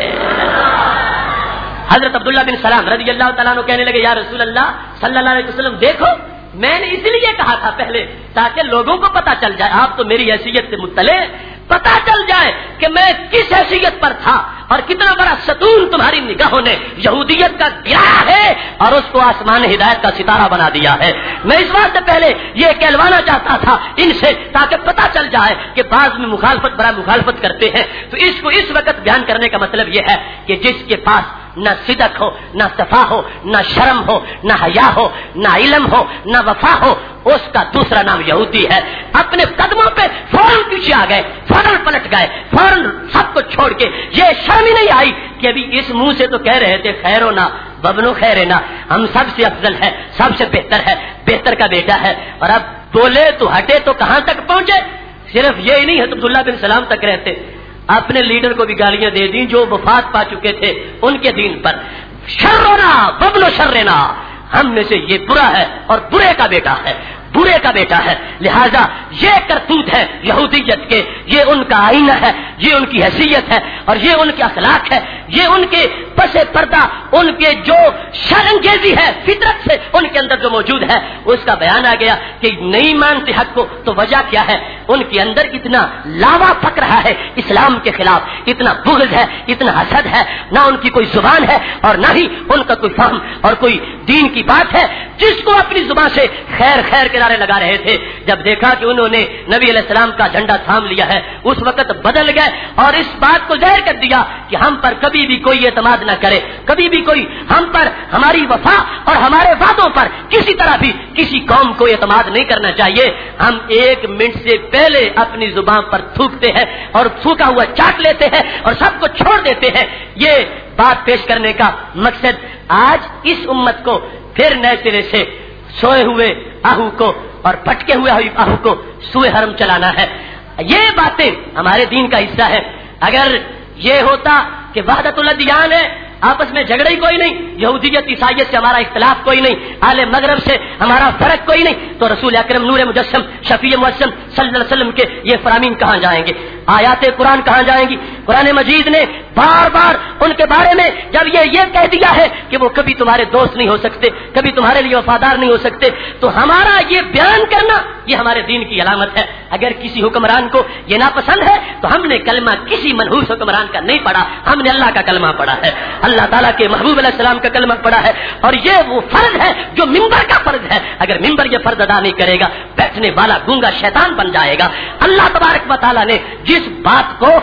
حضرت عبداللہ بن سلام رضی اللہ تعالیٰ عنہ کہنے لگے، یا رسول اللہ صلی اللہ علیہ وسلم دیکھو، میں نے اس لیے کہا تھا پہلے تاکہ لوگوں کو پتا چل جائے، آپ تو میری حیثیت سے مطلع، پتا چل جائے کہ میں کس حیثیت پر تھا اور کتنا بڑا ستون تمہاری نگاہوں نے یہودیت کا گرایا ہے اور اس کو آسمان ہدایت کا ستارہ بنا دیا ہے۔ میں اس بات سے پہلے یہ کہلوانا چاہتا تھا ان سے تاکہ پتا چل جائے کہ بعض میں مخالفت برائے مخالفت کرتے ہیں، تو اس کو اس وقت بیان کرنے کا مطلب یہ ہے کہ جس کے پاس نہ صدق ہو، نہ صفا ہو، نہ شرم ہو، نہ حیا ہو، نہ علم ہو، نہ وفا ہو، اس کا دوسرا نام یہودی ہے۔ اپنے قدموں پہ فوراً پیچھے آ گئے، فوراً پلٹ گئے، فوراً سب کو چھوڑ کے، یہ شرم ہی نہیں آئی کہ ابھی اس منہ سے تو کہہ رہے تھے خیر و نہ وابن خیر نہ، ہم سب سے افضل ہے، سب سے بہتر ہے، بہتر کا بیٹا ہے، اور اب بولے تو ہٹے تو کہاں تک پہنچے؟ صرف یہی نہیں، حضرت عبداللہ بن سلام تک رہتے، اپنے لیڈر کو بھی گالیاں دے دیں جو وفات پا چکے تھے ان کے دین پر، شرنا وابن شرنا، ہم میں سے یہ برا ہے اور برے کا بیٹا ہے، برے کا بیٹا ہے، لہذا یہ کرتوت ہے یہودیت کے، یہ ان کا آئینہ ہے، یہ ان کی حیثیت ہے اور یہ ان کے اخلاق ہے، یہ ان کے پس پردہ، ان کے جو شرمگیزی ہے فطرت سے ان کے اندر جو موجود ہے، اس کا بیان آ گیا کہ نہیں مانتے حق کو، تو وجہ کیا ہے؟ ان کے اندر اتنا لاوا پک رہا ہے اسلام کے خلاف، اتنا بغض ہے، اتنا حسد ہے، نہ ان کی کوئی زبان ہے اور نہ ہی ان کا کوئی فہم اور کوئی دین کی بات ہے، جس کو اپنی زبان سے خیر خیر کے نعرے لگا رہے تھے، جب دیکھا کہ انہوں نے نبی علیہ السلام کا جھنڈا تھام لیا ہے، اس وقت بدل گئے اور اس بات کو ظاہر کر دیا کہ ہم پر کبھی بھی کوئی اعتماد نہ کرے، کبھی بھی کوئی ہم پر، ہماری وفا اور ہمارے وعدوں پر کسی طرح بھی کسی قوم کو اعتماد نہیں کرنا چاہیے، ہم ایک منٹ سے پہلے اپنی زبان پر تھوکتے ہیں اور تھوکا ہوا چاٹ لیتے ہیں اور سب کو چھوڑ دیتے ہیں۔ یہ بات پیش کرنے کا مقصد آج اس امت کو پھر نئے سرے سے سوئے ہوئے آہو کو اور پٹکے ہوئے آہو کو سوئے حرم چلانا ہے۔ یہ باتیں ہمارے دین کا حصہ ہے۔ اگر یہ ہوتا کہ وحدت الادیان ہے، آپس میں جھگڑے ہی کوئی نہیں، یہودیت عیسائیت سے ہمارا اختلاف کوئی نہیں، اہل مغرب سے ہمارا فرق کوئی نہیں، تو رسول اکرم نور مجسم شفیع معصم صلی اللہ علیہ وسلم کے یہ فرامین کہاں جائیں گے؟ آیات قرآن کہاں جائیں گی؟ قرآن مجید نے بار بار ان کے بارے میں جب یہ کہہ دیا ہے کہ وہ کبھی تمہارے دوست نہیں ہو سکتے، کبھی تمہارے لیے وفادار نہیں ہو سکتے، تو ہمارا یہ بیان کرنا یہ ہمارے دین کی علامت ہے۔ اگر کسی حکمران کو یہ ناپسند ہے تو ہم نے کلمہ کسی منحوس حکمران کا نہیں پڑھا، ہم نے اللہ کا کلمہ پڑھا ہے، اللہ تعالیٰ کے محبوب علیہ السلام کا کلمہ پڑھا ہے، اور یہ وہ فرض ہے جو ممبر کا فرض ہے۔ اگر ممبر یہ فرض ادا نہیں کرے گا، بیٹھنے والا گونگا شیطان بن جائے گا۔ اللہ تبارک و تعالیٰ نے جس بات کو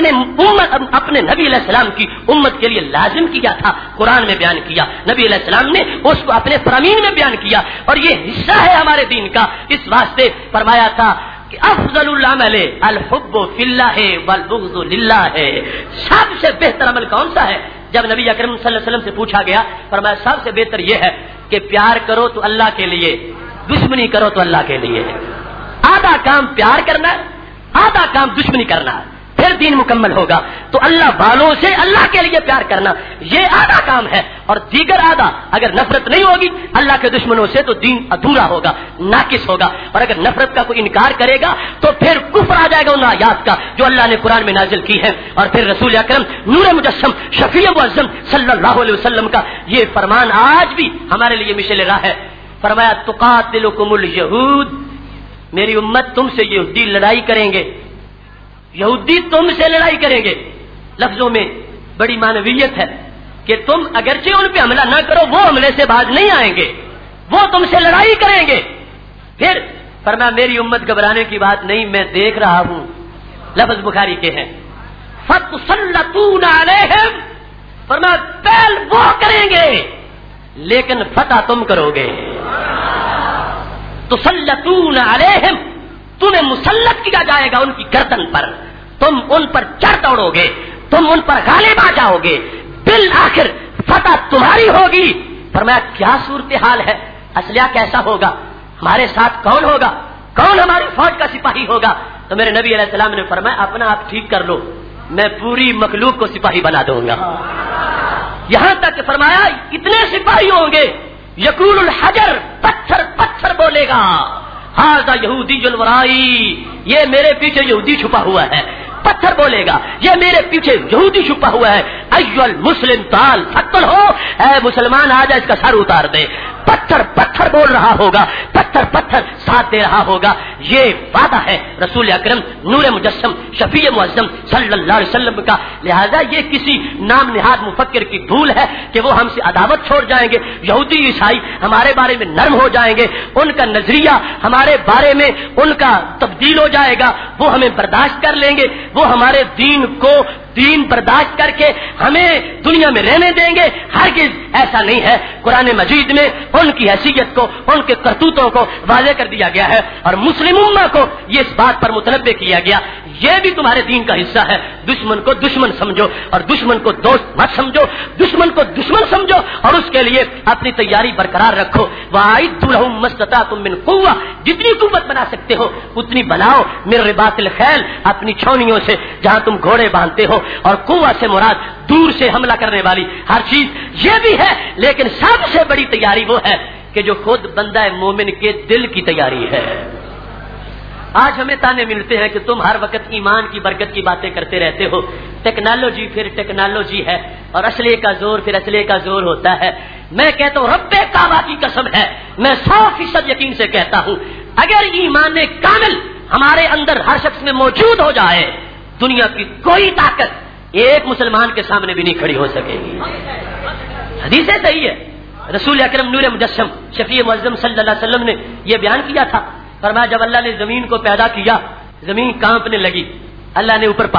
اپنے نبی علیہ السلام کی امت کے لیے لازم کیا تھا، قرآن میں بیان کیا، نبی علیہ السلام نے اس کو اپنے فرامین میں بیان کیا، اور یہ حصہ ہے ہمارے دین کا۔ اس واسطے فرمایا تھا کہ افضل العمل الحب فی اللہ والبغض للہ ہے، سب سے بہتر عمل کون سا ہے؟ جب نبی اکرم صلی اللہ علیہ وسلم سے پوچھا گیا، فرمایا سب سے بہتر یہ ہے کہ پیار کرو تو اللہ کے لیے، دشمنی کرو تو اللہ کے لیے۔ آدھا کام پیار کرنا ہے، آدھا کام دشمنی کرنا ہے، پھر دین مکمل ہوگا۔ تو اللہ والوں سے اللہ کے لیے پیار کرنا یہ آدھا کام ہے، اور دیگر آدھا اگر نفرت نہیں ہوگی اللہ کے دشمنوں سے تو دین ادھورا ہوگا، ناقص ہوگا، اور اگر نفرت کا کوئی انکار کرے گا تو پھر کفر آ جائے گا ان آیات کا جو اللہ نے قرآن میں نازل کی ہے۔ اور پھر رسول اکرم نور مجسم شفیع معظم صلی اللہ علیہ وسلم کا یہ فرمان آج بھی ہمارے لیے مشعل راہ ہے۔ فرمایا تقاتلکم الیہود، میری امت تم سے یہودی لڑائی کریں گے، یہودی تم سے لڑائی کریں گے۔ لفظوں میں بڑی معنویت ہے کہ تم اگرچہ ان پہ حملہ نہ کرو، وہ حملے سے باز نہیں آئیں گے، وہ تم سے لڑائی کریں گے۔ پھر فرمایا میری امت گھبرانے کی بات نہیں، میں دیکھ رہا ہوں، لفظ بخاری کے ہیں، فَتُسَلَّطُونَ عَلَيْهِمْ، فرمایا پہل وہ کریں گے لیکن فتح تم کرو گے۔ تُسَلَّطُونَ عَلَيْهِمْ، تمہیں مسلط کیا جائے گا ان کی گردن پر، تم ان پر چڑھ دوڑو گے، تم ان پر غالب آ جاؤ گے، بالآخر فتح تمہاری ہوگی۔ فرمایا کیا صورتحال ہے، اسلحہ کیسا ہوگا؟ ہمارے ساتھ کون ہوگا, کون ہماری فوج کا سپاہی ہوگا. تو میرے نبی علیہ السلام نے فرمایا اپنا آپ ٹھیک کر لو, میں پوری مخلوق کو سپاہی بنا دوں گا. یہاں تک کہ فرمایا اتنے سپاہی ہوں گے, یقول الحجر, پتھر پتھر بولے گا, ھذا یہودی الورائی, یہ میرے پیچھے یہودی چھپا ہوا ہے. پتھر بولے گا یہ میرے پیچھے یہودی چھپا ہوا ہے. ایو المسلم تعال فقتل ہو, اے مسلمان آ جا اس کا سر اتار دے. پتھر پتھر بول رہا ہوگا, پتھر پتھر ساتھ دے رہا ہوگا. یہ وعدہ ہے رسول اکرم نور مجسم شفیع معظم صلی اللہ علیہ وسلم کا. لہذا یہ کسی نام نہاد مفکر کی بھول ہے کہ وہ ہم سے عداوت چھوڑ جائیں گے, یہودی عیسائی ہمارے بارے میں نرم ہو جائیں گے, ان کا نظریہ ہمارے بارے میں ان کا تبدیل ہو جائے گا, وہ ہمیں برداشت کر لیں گے, وہ ہمارے دین برداشت کر کے ہمیں دنیا میں رہنے دیں گے. ہرگز ایسا نہیں ہے. قرآن مجید میں ان کی حیثیت کو, ان کے کرتوتوں کو واضح کر دیا گیا ہے, اور مسلم امہ کو یہ اس بات پر متنبہ کیا گیا یہ بھی تمہارے دین کا حصہ ہے. دشمن کو دشمن سمجھو اور دشمن کو دوست مت سمجھو, دشمن کو دشمن سمجھو اور اس کے لیے اپنی تیاری برقرار رکھو. وَأَعِدُّوا لَهُم مَّا اسْتَطَعْتُم مِّن قُوَّةٍ, جتنی قوت بنا سکتے ہو اتنی بناؤ. مِن رِبَاطِ الْخَيْلِ, اپنی چھاؤنیوں سے جہاں تم گھوڑے باندھتے ہو, اور قوت سے مراد دور سے حملہ کرنے والی ہر چیز یہ بھی ہے. لیکن سب سے بڑی تیاری وہ ہے کہ جو خود بندہ مومن کے دل کی تیاری ہے. آج ہمیں تانے ملتے ہیں کہ تم ہر وقت ایمان کی برکت کی باتیں کرتے رہتے ہو. ٹیکنالوجی پھر ٹیکنالوجی ہے, اور اسلحے کا زور پھر اسلحے کا زور ہوتا ہے. میں کہتا ہوں رب کعبہ کی قسم ہے, میں 100% یقین سے کہتا ہوں اگر ایمان کامل ہمارے اندر ہر شخص میں موجود ہو جائے, دنیا کی کوئی طاقت ایک مسلمان کے سامنے بھی نہیں کھڑی ہو سکے گی. حدیث صحیح ہے, رسول اکرم نور مجسم شفیع معظم صلی اللہ علیہ وسلم نے یہ بیان کیا تھا. فرمایا جب اللہ نے زمین کو پیدا کیا زمین کانپنے لگی, اللہ نے اوپر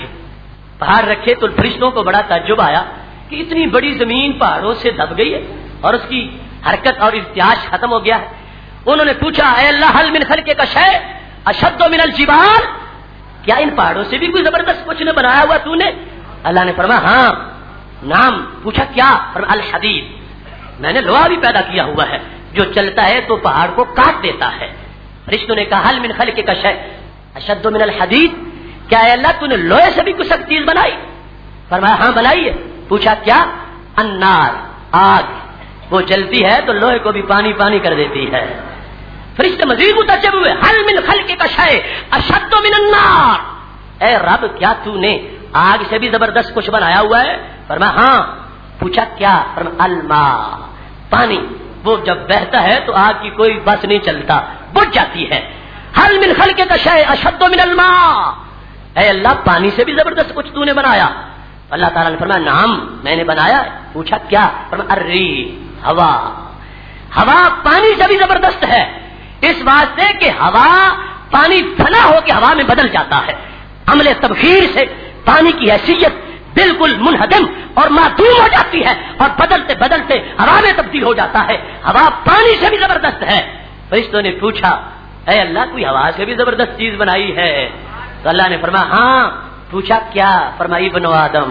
پہاڑ رکھے تو فرشتوں کو بڑا تعجب آیا کہ اتنی بڑی زمین پہاڑوں سے دب گئی ہے اور اس کی حرکت اور ارتعاش ختم ہو گیا ہے. انہوں نے پوچھا اے اللہ هل من خلقك شيء اشد من الجبال, کیا ان پہاڑوں سے بھی کوئی زبردست کچھ نے بنایا ہوا تو نے؟ اللہ نے فرمایا ہاں. نام پوچھا کیا؟ فرمایا الحدید, میں نے لوہا بھی پیدا کیا ہوا ہے جو چلتا ہے تو پہاڑ کو کاٹ دیتا ہے. فرشتوں نے کہا هل من خلقك شيء اشد من الحدید, کیا اے اللہ تو نے لوہے سے بھی کچھ سخت چیز بنائی؟ فرمایا ہاں بنائی ہے. پوچھا کیا؟ النار, آگ, وہ جلتی ہے تو لوہے کو بھی پانی پانی کر دیتی ہے. فرشتے مزید متعجب ہوئے, هل من خلقك شيء اشد من النار, اے رب کیا تو نے آگ سے بھی زبردست کچھ بنایا ہوا ہے؟ فرمایا ہاں. پوچھا کیا؟ فرمایا الماء, پانی, وہ جب بہتا ہے تو آگ کی کوئی بس نہیں چلتا, بجھ جاتی ہے. هل من خلقك شيء اشد من الماء, اے اللہ پانی سے بھی زبردست کچھ تو نے بنایا؟ اللہ تعالیٰ نے فرمایا نعم میں نے بنایا. پوچھا کیا؟ فرمایا الریح, ہوا, ہوا پانی سے بھی زبردست ہے اس واسطے کہ ہوا پانی فنا ہو کے ہوا میں بدل جاتا ہے. عمل تبخیر سے پانی کی حیثیت بالکل منہدم اور معدوم ہو جاتی ہے اور بدلتے بدلتے ہوا میں تبدیل ہو جاتا ہے. ہوا پانی سے بھی زبردست ہے. فرشتوں نے پوچھا اے اللہ کوئی ہوا سے بھی زبردست چیز بنائی ہے؟ تو اللہ نے فرمایا ہاں. پوچھا کیا؟ فرمائی ابن آدم,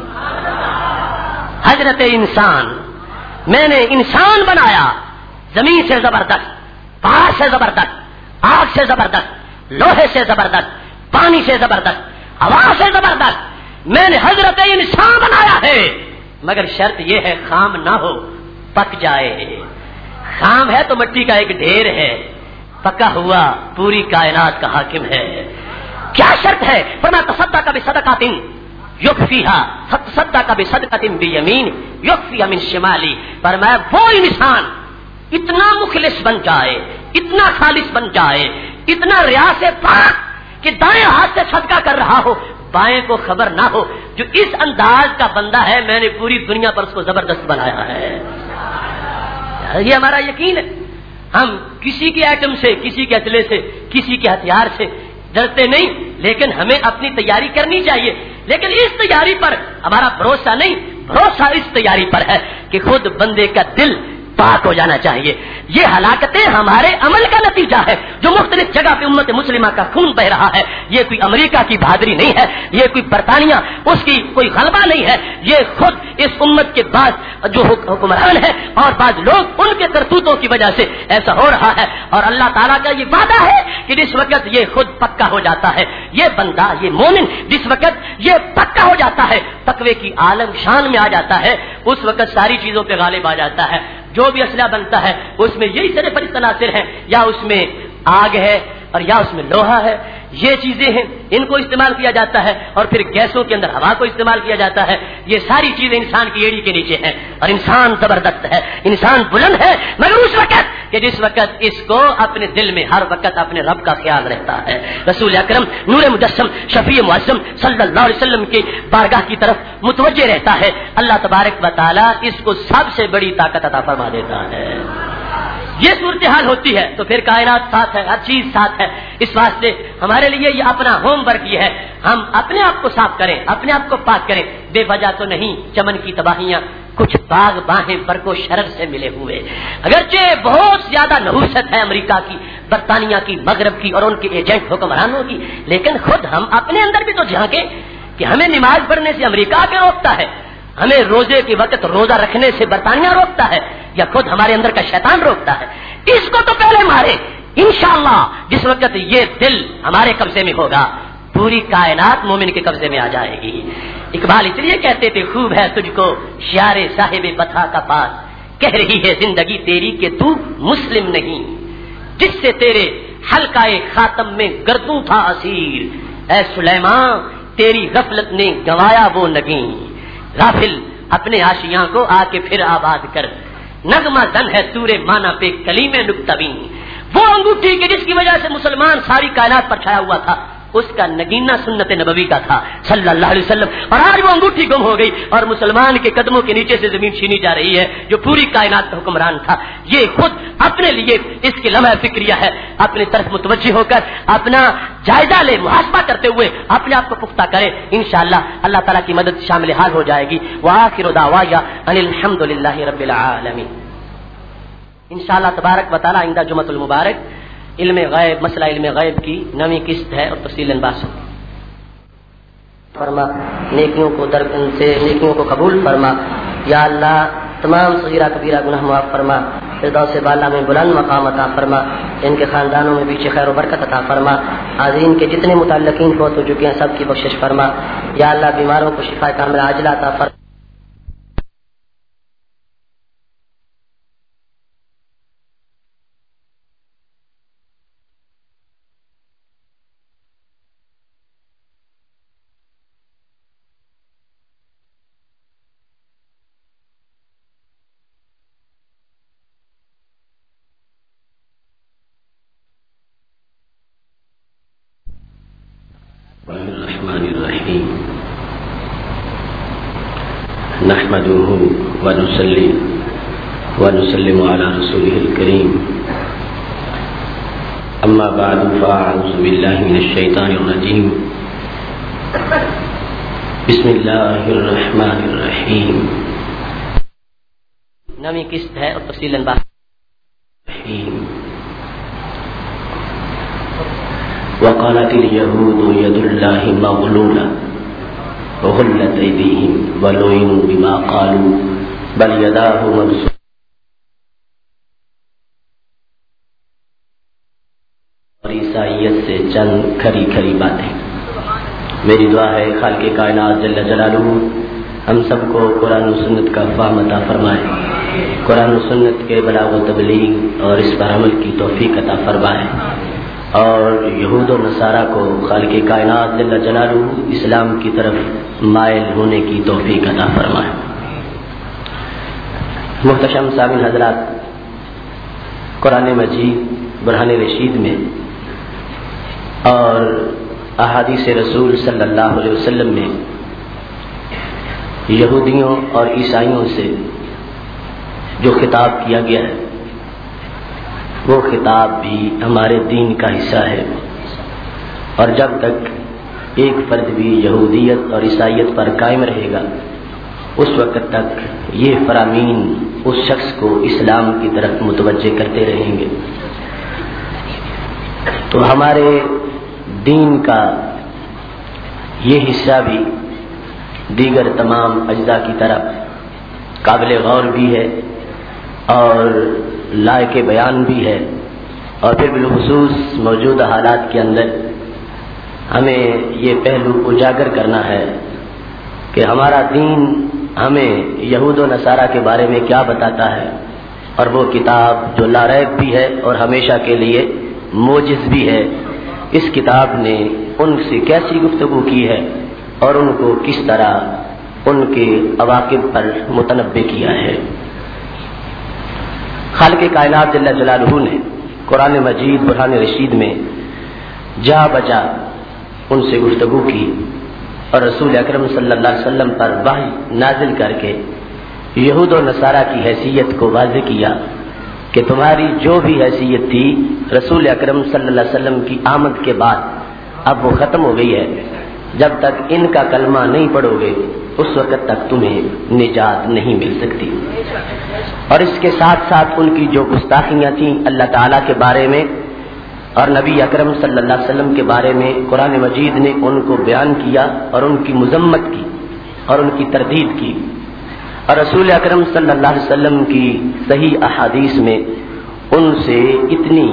حضرت انسان, میں نے انسان بنایا زمین سے زبردست, پہاڑ سے زبردست, آگ سے زبردست, لوہے سے زبردست, پانی سے زبردست, ہوا سے زبردست. میں نے حضرت انسان بنایا ہے, مگر شرط یہ ہے خام نہ ہو, پک جائے. خام ہے تو مٹی کا ایک ڈھیر ہے, پکا ہوا پوری کائنات کا حاکم ہے. کیا شرط ہے؟ فرمایا تصدق بصدقۃ یکفیھا, تصدق بصدقۃ بیمین یکفیھا من شمالی. فرمایا وہ انسان اتنا مخلص بن جائے, اتنا خالص بن جائے, اتنا ریاء سے پاک کہ دائیں ہاتھ سے صدقہ کر رہا ہو بائیں کو خبر نہ ہو. جو اس انداز کا بندہ ہے میں نے پوری دنیا پر اس کو زبردست بنایا ہے. یہ ہمارا یقین ہے. ہم کسی کے ایٹم سے, کسی کے اسلحے سے, کسی کے ہتھیار سے ڈرتے نہیں, لیکن ہمیں اپنی تیاری کرنی چاہیے. لیکن اس تیاری پر ہمارا بھروسہ نہیں, بھروسہ اس تیاری پر ہے کہ خود بندے کا دل پاک ہو جانا چاہیے. یہ ہلاکتیں ہمارے عمل کا نتیجہ ہے جو مختلف جگہ پہ امت مسلمہ کا خون بہ رہا ہے. یہ کوئی امریکہ کی بہادری نہیں ہے, یہ کوئی برطانیہ اس کی کوئی غلبہ نہیں ہے, یہ خود اس امت کے بعد جو حکمران ہے اور بعض لوگ ان کے کرتوتوں کی وجہ سے ایسا ہو رہا ہے. اور اللہ تعالیٰ کا یہ وعدہ ہے کہ جس وقت یہ خود پکا ہو جاتا ہے, یہ بندہ یہ مومن جس وقت یہ پکا ہو جاتا ہے, تقوی کی عالم شان میں آ جاتا ہے, اس وقت ساری چیزوں پہ غالب آ جاتا ہے. جو بھی اسلحہ بنتا ہے اس میں یہی طرح پر عناصر ہیں, یا اس میں آگ ہے اور یا اس میں لوہا ہے, یہ چیزیں ہیں, ان کو استعمال کیا جاتا ہے, اور پھر گیسوں کے اندر ہوا کو استعمال کیا جاتا ہے. یہ ساری چیزیں انسان کی ایڑی کے نیچے ہیں, اور انسان زبردست ہے, انسان بلند ہے, مگر اس وقت کہ جس وقت اس کو اپنے دل میں ہر وقت اپنے رب کا خیال رہتا ہے. رسول اکرم نور مجسم شفیع معظم صلی اللہ علیہ وسلم کی بارگاہ کی طرف متوجہ رہتا ہے, اللہ تبارک و تعالی اس کو سب سے بڑی طاقت عطا فرما دیتا ہے. یہ صورتحال ہوتی ہے تو پھر کائنات ساتھ ہے, ہر چیز ساتھ ہے. اس واسطے ہمارے لیے یہ اپنا ہوم ورک یہ ہے, ہم اپنے آپ کو صاف کریں, اپنے آپ کو پاک کریں. بے وجہ تو نہیں چمن کی تباہیاں, کچھ باغ باہیں برق و شرر سے ملے ہوئے. اگرچہ بہت زیادہ نحوست ہے امریکہ کی, برطانیہ کی, مغرب کی اور ان کے ایجنٹ حکمرانوں کی, لیکن خود ہم اپنے اندر بھی تو جھانکیں کہ ہمیں نماز پڑھنے سے امریکہ کے روکتا ہے, ہمیں روزے کے وقت روزہ رکھنے سے برطانیہ روکتا ہے, یا خود ہمارے اندر کا شیطان روکتا ہے. اس کو تو پہلے مارے. انشاءاللہ جس وقت یہ دل ہمارے قبضے میں ہوگا پوری کائنات مومن کے قبضے میں آ جائے گی. اقبال اس لیے کہتے تھے خوب ہے تجھ کو شیار صاحب بتا کا پاس, کہہ رہی ہے زندگی تیری کہ تو مسلم نہیں, جس سے تیرے حلقہ خاتم میں گردوں تھا اسیر. اے سلیمان تیری غفلت نے گنوایا وہ نگیں, غافل اپنے آشیاں کو آ کے پھر آباد کر. نغمہ زن ہے سورے مانا پہ کلیم نکتبین, وہ انگوٹھی کہ جس کی وجہ سے مسلمان ساری کائنات پر چھایا ہوا تھا, اس کا نگینہ سنت نبوی کا تھا صلی اللہ علیہ وسلم. اور آج وہ انگوٹھی گم ہو گئی اور مسلمان کے قدموں کے نیچے سے زمین چھینی جا رہی ہے جو پوری کائنات کا حکمران تھا. یہ خود اپنے لیے اس کی لمحہ فکریہ ہے, اپنی طرف متوجہ ہو کر اپنا جائزہ لے, محاسبہ کرتے ہوئے اپنے آپ کو پختہ کرے. انشاءاللہ اللہ تعالیٰ کی مدد شامل حال ہو جائے گی. وآخر دعوایا ان الحمدللہ رب العالمین. انشاءاللہ تبارک و تعالی آئندہ جمعۃ المبارک علم غیب, مسئلہ علم غیب کی نویں قسط ہے اور تفصیل بحث فرما. نیکیوں کو درگن سے نیکیوں کو قبول فرما. یا اللہ تمام صغیرہ کبیرہ گناہ معاف فرما, فردوس بالا میں بلند مقام عطا فرما, ان کے خاندانوں میں پیچھے خیر و برکت عطا فرما. حاضرین کے جتنے متعلقین فوت ہو چکے ہیں سب کی بخشش فرما. یا اللہ بیماروں کو شفا کاملہ عاجلہ عطا فرما. الرحمن الرحیم نحمده ونصلی ونسلم علی رسوله الکریم. اما بعد فاعوذ باللہ من الشیطان الرجیم. بسم اللہ الرحمن الرحیم. نویں قسط ہے اور تفصیل بحث. وقالت اليهود يد الله مغلولة وغلت أيديهم ولعنوا بما قالوا بل يداه مبسوطتان. اور عیسائیت سے چند کھری کھری باتیں. میری دعا ہے خالق کائنات جل جلالہ ہم سب کو قرآن و سنت کا فہم عطا فرمائے, قرآن و سنت کے بلاغ و تبلیغ اور اس پر عمل کی توفیق عطا فرمائے, اور یہود و نصارہ کو خالق کائنات جل جلالہ اسلام کی طرف مائل ہونے کی توفیق عطا فرمائے. محتشم سامعین حضرات, قرآن مجید برہان رشید میں اور احادیث رسول صلی اللہ علیہ وسلم میں یہودیوں اور عیسائیوں سے جو خطاب کیا گیا ہے وہ خطاب بھی ہمارے دین کا حصہ ہے, اور جب تک ایک فرد بھی یہودیت اور عیسائیت پر قائم رہے گا اس وقت تک یہ فرامین اس شخص کو اسلام کی طرف متوجہ کرتے رہیں گے۔ تو ہمارے دین کا یہ حصہ بھی دیگر تمام اجزاء کی طرف قابل غور بھی ہے اور لائق بیان بھی ہے، اور پھر بالخصوص موجودہ حالات کے اندر ہمیں یہ پہلو اجاگر کرنا ہے کہ ہمارا دین ہمیں یہود و نصارہ کے بارے میں کیا بتاتا ہے، اور وہ کتاب جو لا ریب بھی ہے اور ہمیشہ کے لیے موجز بھی ہے، اس کتاب نے ان سے کیسی گفتگو کی ہے اور ان کو کس طرح ان کے عواقب پر متنبع کیا ہے۔ خالق کائنات جل جلالہ نے قرآن مجید برہان رشید میں جا بجا ان سے گفتگو کی اور رسول اکرم صلی اللہ علیہ وسلم پر وحی نازل کر کے یہود و نصارہ کی حیثیت کو واضح کیا کہ تمہاری جو بھی حیثیت تھی رسول اکرم صلی اللہ علیہ وسلم کی آمد کے بعد اب وہ ختم ہو گئی ہے۔ جب تک ان کا کلمہ نہیں پڑھو گے اس وقت تک تمہیں نجات نہیں مل سکتی۔ اور اس کے ساتھ ساتھ ان کی جو گستاخیاں تھیں اللہ تعالیٰ کے بارے میں اور نبی اکرم صلی اللہ علیہ وسلم کے بارے میں قرآن مجید نے ان کو بیان کیا اور ان کی مذمت کی اور ان کی تردید کی، اور رسول اکرم صلی اللہ علیہ وسلم کی صحیح احادیث میں ان سے اتنی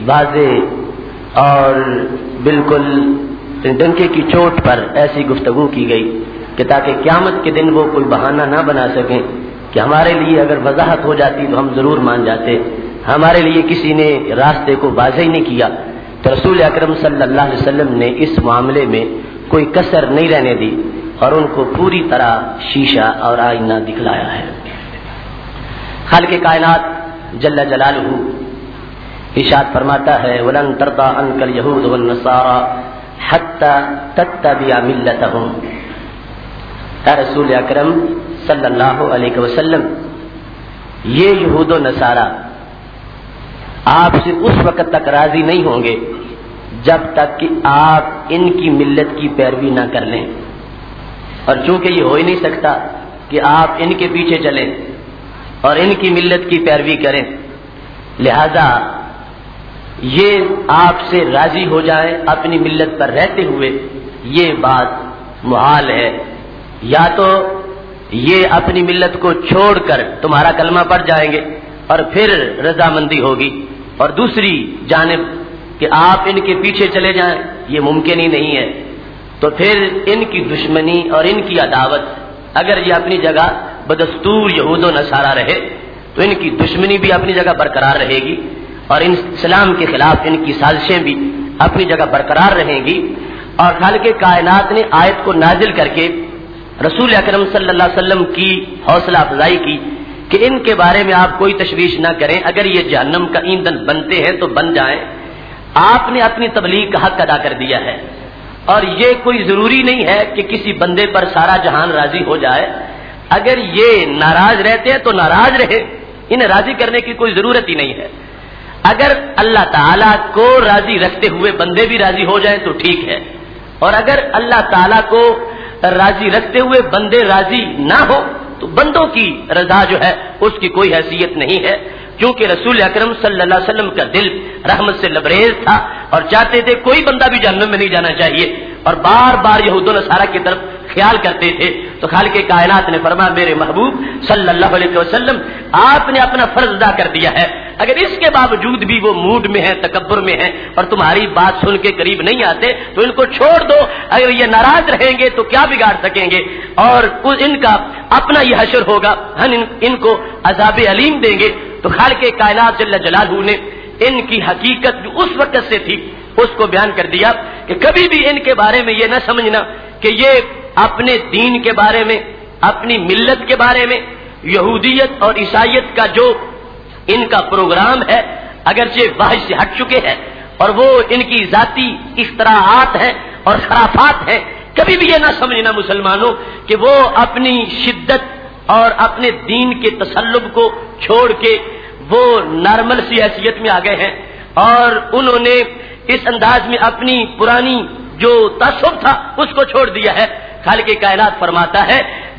واضح اور بالکل ڈنکے کی چوٹ پر ایسی گفتگو کی گئی کہ تاکہ قیامت کے دن وہ کوئی بہانہ نہ بنا سکیں کہ ہمارے لیے اگر وضاحت ہو جاتی تو ہم ضرور مان جاتے، ہمارے لیے کسی نے راستے کو واضح نہیں کیا، تو رسول اکرم صلی اللہ علیہ وسلم نے اس معاملے میں کوئی کسر نہیں رہنے دی اور ان کو پوری طرح شیشہ اور آئینہ دکھلایا ہے۔ خالق کائنات جل جلالہ ارشاد فرماتا ہے وَلَن تَرْضَىٰ عَنْكَ الْيَهُودُ وَالنَّصَارَىٰ حَتَّىٰ تَتَّبِعَ مِلَّتَهُمْ۔ اے رسول اکرم صلی اللہ علیہ وسلم، یہ یہود و نصارہ آپ سے اس وقت تک راضی نہیں ہوں گے جب تک کہ آپ ان کی ملت کی پیروی نہ کر لیں، اور چونکہ یہ ہو ہی نہیں سکتا کہ آپ ان کے پیچھے چلیں اور ان کی ملت کی پیروی کریں، لہذا یہ آپ سے راضی ہو جائیں اپنی ملت پر رہتے ہوئے، یہ بات محال ہے۔ یا تو یہ اپنی ملت کو چھوڑ کر تمہارا کلمہ پڑھ جائیں گے اور پھر رضامندی ہوگی، اور دوسری جانب کہ آپ ان کے پیچھے چلے جائیں، یہ ممکن ہی نہیں ہے۔ تو پھر ان کی دشمنی اور ان کی عداوت، اگر یہ اپنی جگہ بدستور یہود و نصارہ رہے تو ان کی دشمنی بھی اپنی جگہ برقرار رہے گی، اور اسلام کے خلاف ان کی سازشیں بھی اپنی جگہ برقرار رہیں گی۔ اور خالق کائنات نے آیت کو نازل کر کے رسول اکرم صلی اللہ علیہ وسلم کی حوصلہ افزائی کی کہ ان کے بارے میں آپ کوئی تشویش نہ کریں، اگر یہ جہنم کا ایندھن بنتے ہیں تو بن جائیں۔ آپ نے اپنی تبلیغ کا حق ادا کر دیا ہے، اور یہ کوئی ضروری نہیں ہے کہ کسی بندے پر سارا جہان راضی ہو جائے۔ اگر یہ ناراض رہتے ہیں تو ناراض رہے، انہیں راضی کرنے کی کوئی ضرورت ہی نہیں ہے۔ اگر اللہ تعالیٰ کو راضی رکھتے ہوئے بندے بھی راضی ہو جائیں تو ٹھیک ہے، اور اگر اللہ تعالیٰ کو راضی رکھتے ہوئے بندے راضی نہ ہو تو بندوں کی رضا جو ہے اس کی کوئی حیثیت نہیں ہے، کیونکہ رسول اکرم صلی اللہ علیہ وسلم کا دل رحمت سے لبریز تھا اور چاہتے تھے کوئی بندہ بھی جہنم میں نہیں جانا چاہیے، اور بار بار یہود و نصارہ کی طرف خیال کرتے تھے۔ تو خالق کائنات نے فرمایا میرے محبوب صلی اللہ علیہ وسلم، آپ نے اپنا فرض ادا کر دیا ہے، اگر اس کے باوجود بھی وہ موڈ میں ہے، تکبر میں ہے اور تمہاری بات سن کے قریب نہیں آتے تو ان کو چھوڑ دو۔ اگر یہ ناراض رہیں گے تو کیا بگاڑ سکیں گے، اور ان کا اپنا یہ حشر ہوگا، ہم ان کو عذاب علیم دیں گے۔ تو خالق کائنات جل جلالہ نے ان کی حقیقت جو اس وقت سے تھی اس کو بیان کر دیا کہ کبھی بھی ان کے بارے میں یہ نہ سمجھنا کہ یہ اپنے دین کے بارے میں، اپنی ملت کے بارے میں، یہودیت اور عیسائیت کا جو ان کا پروگرام ہے اگرچہ واحد سے ہٹ چکے ہیں اور وہ ان کی ذاتی اختراعات ہیں اور خرافات ہیں، کبھی بھی یہ نہ سمجھنا مسلمانوں کہ وہ اپنی شدت اور اپنے دین کے تسلب کو چھوڑ کے وہ نارمل سی حیثیت میں آ گئے ہیں، اور انہوں نے اس انداز میں اپنی پرانی جو تعصب تھا اس کو چھوڑ دیا ہے۔ خالق کائنات فرماتا ہے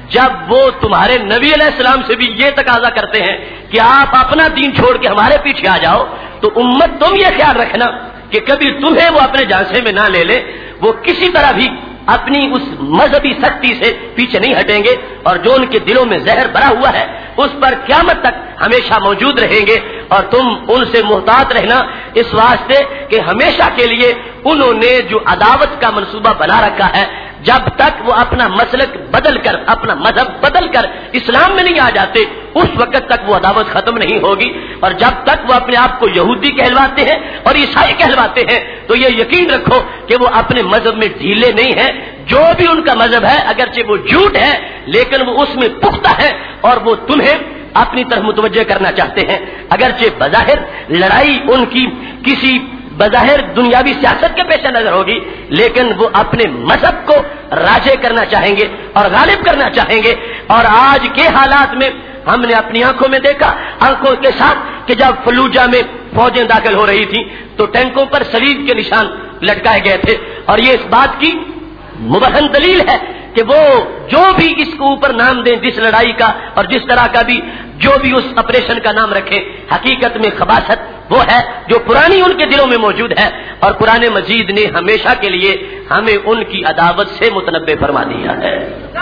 جب وہ تمہارے نبی علیہ السلام سے بھی یہ تقاضا کرتے ہیں کہ آپ اپنا دین چھوڑ کے ہمارے پیچھے آ جاؤ، تو امت تم یہ خیال رکھنا کہ کبھی تمہیں وہ اپنے جانچے میں نہ لے لے، وہ کسی طرح بھی اپنی اس مذہبی سختی سے پیچھے نہیں ہٹیں گے، اور جو ان کے دلوں میں زہر بھرا ہوا ہے اس پر قیامت تک ہمیشہ موجود رہیں گے، اور تم ان سے محتاط رہنا اس واسطے کہ ہمیشہ کے لیے انہوں نے جو عداوت کا منصوبہ بنا رکھا ہے، جب تک وہ اپنا مسلک بدل کر، اپنا مذہب بدل کر اسلام میں نہیں آ جاتے، اس وقت تک وہ عداوت ختم نہیں ہوگی، اور جب تک وہ اپنے آپ کو یہودی کہلواتے ہیں اور عیسائی کہلواتے ہیں تو یہ یقین رکھو کہ وہ اپنے مذہب میں ڈھیلے نہیں ہیں۔ جو بھی ان کا مذہب ہے اگرچہ وہ جھوٹ ہے لیکن وہ اس میں پختہ ہے، اور وہ تمہیں اپنی طرف متوجہ کرنا چاہتے ہیں۔ اگرچہ بظاہر لڑائی ان کی کسی بظاہر دنیاوی سیاست کے پیش نظر ہوگی، لیکن وہ اپنے مذہب کو راجے کرنا چاہیں گے اور غالب کرنا چاہیں گے۔ اور آج کے حالات میں ہم نے اپنی آنکھوں میں دیکھا، آنکھوں کے ساتھ، کہ جب فلوجہ میں فوجیں داخل ہو رہی تھیں تو ٹینکوں پر صلیب کے نشان لٹکائے گئے تھے، اور یہ اس بات کی مبہن دلیل ہے کہ وہ جو بھی اس کو اوپر نام دیں، جس لڑائی کا اور جس طرح کا بھی جو بھی اس آپریشن کا نام رکھے، حقیقت میں خباثت وہ ہے جو پرانی ان کے دلوں میں موجود ہے، اور قرآن مجید نے ہمیشہ کے لیے ہمیں ان کی عداوت سے متنبہ فرما دیا ہے۔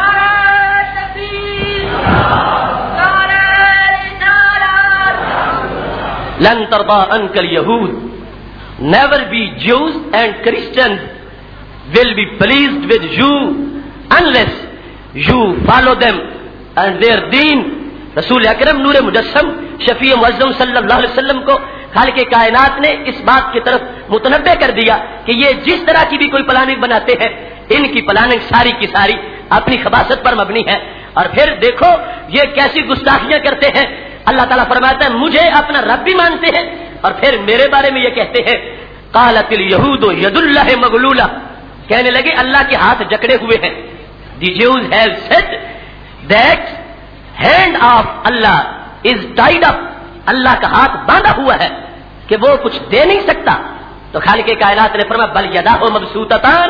لن ترضى عنك اليهود، never be Jews and Christians will be pleased with you unless you follow them and their deen۔ رسول اکرم نور مجسم شفیع معظم صلی اللہ علیہ وسلم کو خالق کائنات نے اس بات کی طرف متنبہ کر دیا کہ یہ جس طرح کی بھی کوئی پلاننگ بناتے ہیں، ان کی پلاننگ ساری کی ساری اپنی خباثت پر مبنی ہے۔ اور پھر دیکھو یہ کیسی گستاخیاں کرتے ہیں۔ اللہ تعالیٰ فرماتا ہے مجھے اپنا رب بھی مانتے ہیں اور پھر میرے بارے میں یہ کہتے ہیں قالت الیہود ید اللہ مغلولہ، کہنے لگے اللہ کے ہاتھ جکڑے ہوئے ہیں۔ دی Jews have said that hand of Allah is tied up، اللہ کا ہاتھ باندھا ہوا ہے کہ وہ کچھ دے نہیں سکتا۔ تو خالق کائنات نے فرمایا بل یداہ مبسوطتان،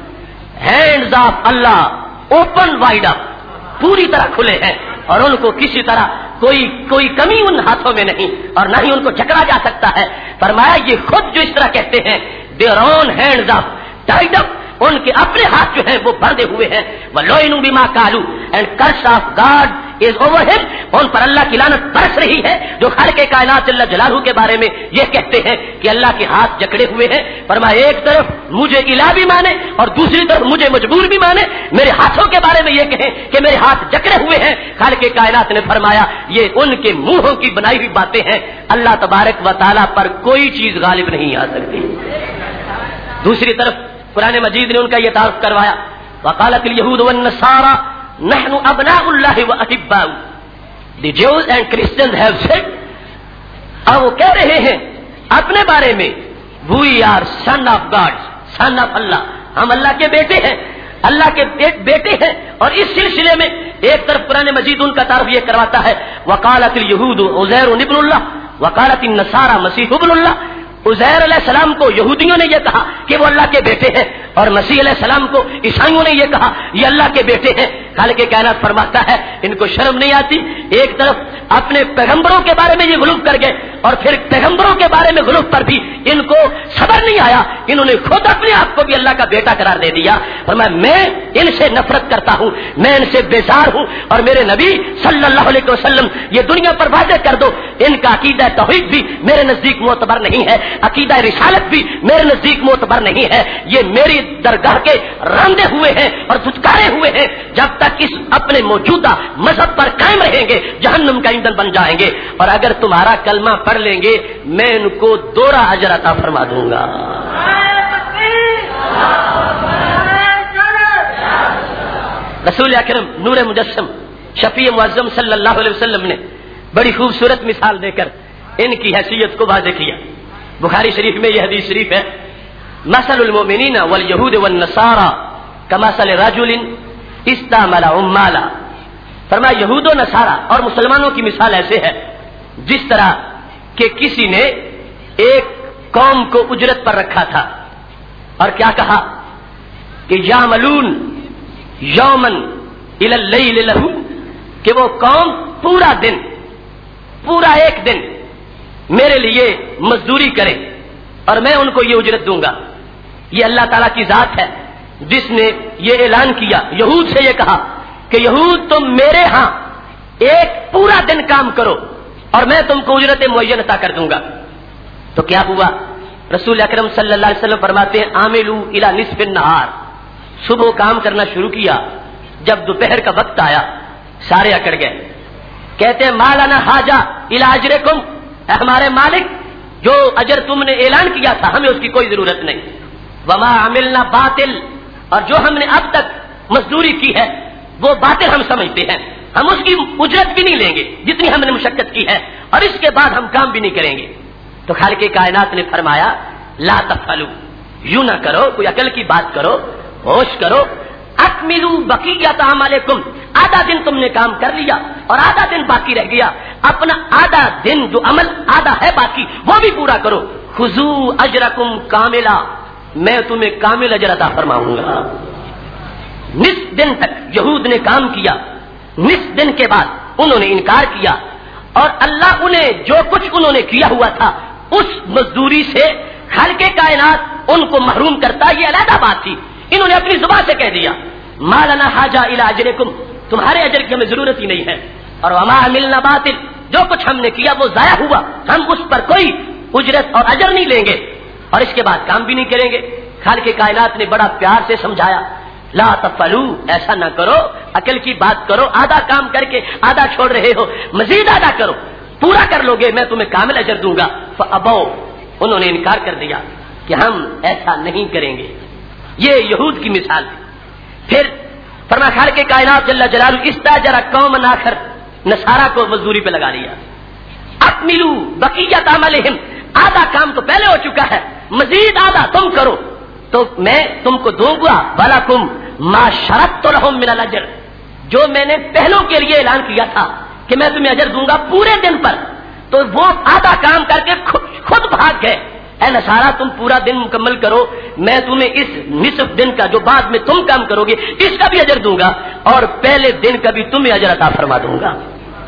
hands of Allah open wide up, پوری طرح کھلے ہیں، اور ان کو کسی طرح کوئی کمی ان ہاتھوں میں نہیں، اور نہ ہی ان کو جکڑا جا سکتا ہے۔ فرمایا یہ خود جو اس طرح کہتے ہیں their own hands are tied up، ان کے اپنے ہاتھ جو ہیں وہ بندھے ہوئے ہیں۔ وَلُعِنُوا بِمَا قَالُوا and curse of God is over him، ان پر اللہ کی لعنت برس رہی ہے جو خالق کائنات جل جلالہ کے بارے میں یہ کہتے ہیں کہ اللہ کے ہاتھ جکڑے ہوئے ہیں۔ فرمایا ایک طرف مجھے الہ بھی مانے اور دوسری طرف مجھے مجبور بھی مانے، میرے ہاتھوں کے بارے میں یہ کہیں کہ میرے ہاتھ جکڑے ہوئے ہیں۔ خالق کائنات نے فرمایا یہ ان کے منہوں کی بنائی ہوئی باتیں ہیں، اللہ تبارک و تعالیٰ پر کوئی چیز غالب نہیں آ سکتی۔ دوسری طرف قرآن مجید نے ان کا یہ تعارف کروایا وقالت الیہود والنصارى نحن ابناء اللہ واحباؤہ، دی Jews and Christians have said، اور وہ کہہ رہے ہیں اپنے بارے میں we are son of God، son of اللہ، ہم اللہ کے بیٹے ہیں، اللہ کے بیٹے ہیں۔ اور اس سلسلے میں ایک طرف قرآن مجید ان کا تعارف یہ کرواتا ہے وقالت الیہود عزیر ابن اللہ وقالت النصارى مسیح ابن اللہ۔ عزیر علیہ السلام کو یہودیوں نے یہ کہا کہ وہ اللہ کے بیٹے ہیں، اور مسیح علیہ السلام کو عیسائیوں نے یہ کہا یہ اللہ کے بیٹے ہیں۔ خالق کائنات فرماتا ہے ان کو شرم نہیں آتی، ایک طرف اپنے پیغمبروں کے بارے میں یہ غلو کر گئے، اور پھر پیغمبروں کے بارے میں غلو پر بھی ان کو صبر نہیں آیا، انہوں نے خود اپنے آپ کو بھی اللہ کا بیٹا قرار دے دیا۔ فرمایا میں ان سے نفرت کرتا ہوں، میں ان سے بیزار ہوں، اور میرے نبی صلی اللہ علیہ وسلم یہ دنیا پر واضح کر دو ان کا عقیدہ توحید بھی میرے نزدیک معتبر نہیں ہے، عقیدہ رسالت بھی میرے نزدیک معتبر نہیں ہے، یہ میری درگاہ کے راندے ہوئے ہیں اور دھتکارے ہوئے ہیں، جب تک اس اپنے موجودہ مذہب پر قائم رہیں گے جہنم کا ایندھن بن جائیں گے، اور اگر تمہارا کلمہ پڑھ لیں گے میں ان کو دوہرا اجر عطا فرما دوں گا۔ رسول اکرم نور مجسم شفیع معظم صلی اللہ علیہ وسلم نے بڑی خوبصورت مثال دے کر ان کی حیثیت کو واضح کیا۔ بخاری شریف میں یہ حدیث شریف ہے مثل المؤمنین والیہود والنصارى کمثل رجل استعمل عمالا، فرمایا یہود و نصارہ اور مسلمانوں کی مثال ایسے ہے جس طرح کہ کسی نے ایک قوم کو اجرت پر رکھا تھا، اور کیا کہا کہ یعملون یومن الی اللیل لہ، کہ وہ قوم پورا دن، پورا ایک دن میرے لیے مزدوری کرے اور میں ان کو یہ اجرت دوں گا. یہ اللہ تعالیٰ کی ذات ہے جس نے یہ اعلان کیا، یہود سے یہ کہا کہ یہود تم میرے ہاں ایک پورا دن کام کرو اور میں تم کو اجرت معین عطا کر دوں گا. تو کیا ہوا؟ رسول اکرم صلی اللہ علیہ وسلم فرماتے ہیں عاملوا الی نصف النہار، صبح کام کرنا شروع کیا، جب دوپہر کا وقت آیا سارے اکڑ گئے. کہتے ہیں ما لنا حاجہ الی اجرکم، ہمارے مالک جو اجر تم نے اعلان کیا تھا ہمیں اس کی کوئی ضرورت نہیں. وما عملنا باطل، اور جو ہم نے اب تک مزدوری کی ہے وہ باطل ہم سمجھتے ہیں، ہم اس کی اجرت بھی نہیں لیں گے جتنی ہم نے مشقت کی ہے، اور اس کے بعد ہم کام بھی نہیں کریں گے. تو خالق کائنات نے فرمایا لا تفعلوا، یوں نہ کرو، کوئی عقل کی بات کرو، ہوش کرو. اکملوا بقیت اعمالکم، آدھا دن تم نے کام کر لیا اور آدھا دن باقی رہ گیا، اپنا آدھا دن جو عمل آدھا ہے باقی وہ بھی پورا کرو. خذوا اجرکم کاملا، میں تمہیں کامل اجر عطا فرماؤں گا. نصف دن تک یہود نے کام کیا، نصف دن کے بعد انہوں نے انکار کیا اور اللہ انہیں جو کچھ انہوں نے کیا ہوا تھا اس مزدوری سے خالق کائنات ان کو محروم کرتا. یہ علیحدہ بات تھی، انہوں نے اپنی زبان سے کہہ دیا ما لنا حاجہ الی اجرکم، تمہارے اجر کی ہمیں ضرورت ہی نہیں ہے. اور وما عملنا باطل، جو کچھ ہم نے کیا وہ ضائع ہوا، ہم اس پر کوئی اجرت اور اجر نہیں لیں گے اور اس کے بعد کام بھی نہیں کریں گے. خالق کائنات نے بڑا پیار سے سمجھایا لا تفعلوا، ایسا نہ کرو، عقل کی بات کرو، آدھا کام کر کے آدھا چھوڑ رہے ہو، مزید آدھا کرو، پورا کر لو گے میں تمہیں کامل اجر دوں گا. فابوا، انہوں نے انکار کر دیا کہ ہم ایسا نہیں کریں گے. یہ یہود کی مثال ہے. پھر فرمایا خالق کائنات جل جلالہ استاجر قوم آخر، نصارہ کو مزدوری پہ لگا لیا. اکملوا بقیت اعمالہم، آدھا کام تو پہلے ہو چکا ہے، مزید آدھا تم کرو تو میں تم کو دوں گا. ولکم ما شرطت لہم من الاجر، جو میں نے پہلوں کے لیے اعلان کیا تھا کہ میں تمہیں اجر دوں گا پورے دن پر، تو وہ آدھا کام کر کے خود بھاگ گئے. اے نصارہ تم پورا دن مکمل کرو، میں تمہیں اس نصف دن کا جو بعد میں تم کام کرو گے اس کا بھی اجر دوں گا اور پہلے دن کا بھی تمہیں اجر عطا فرما دوں گا.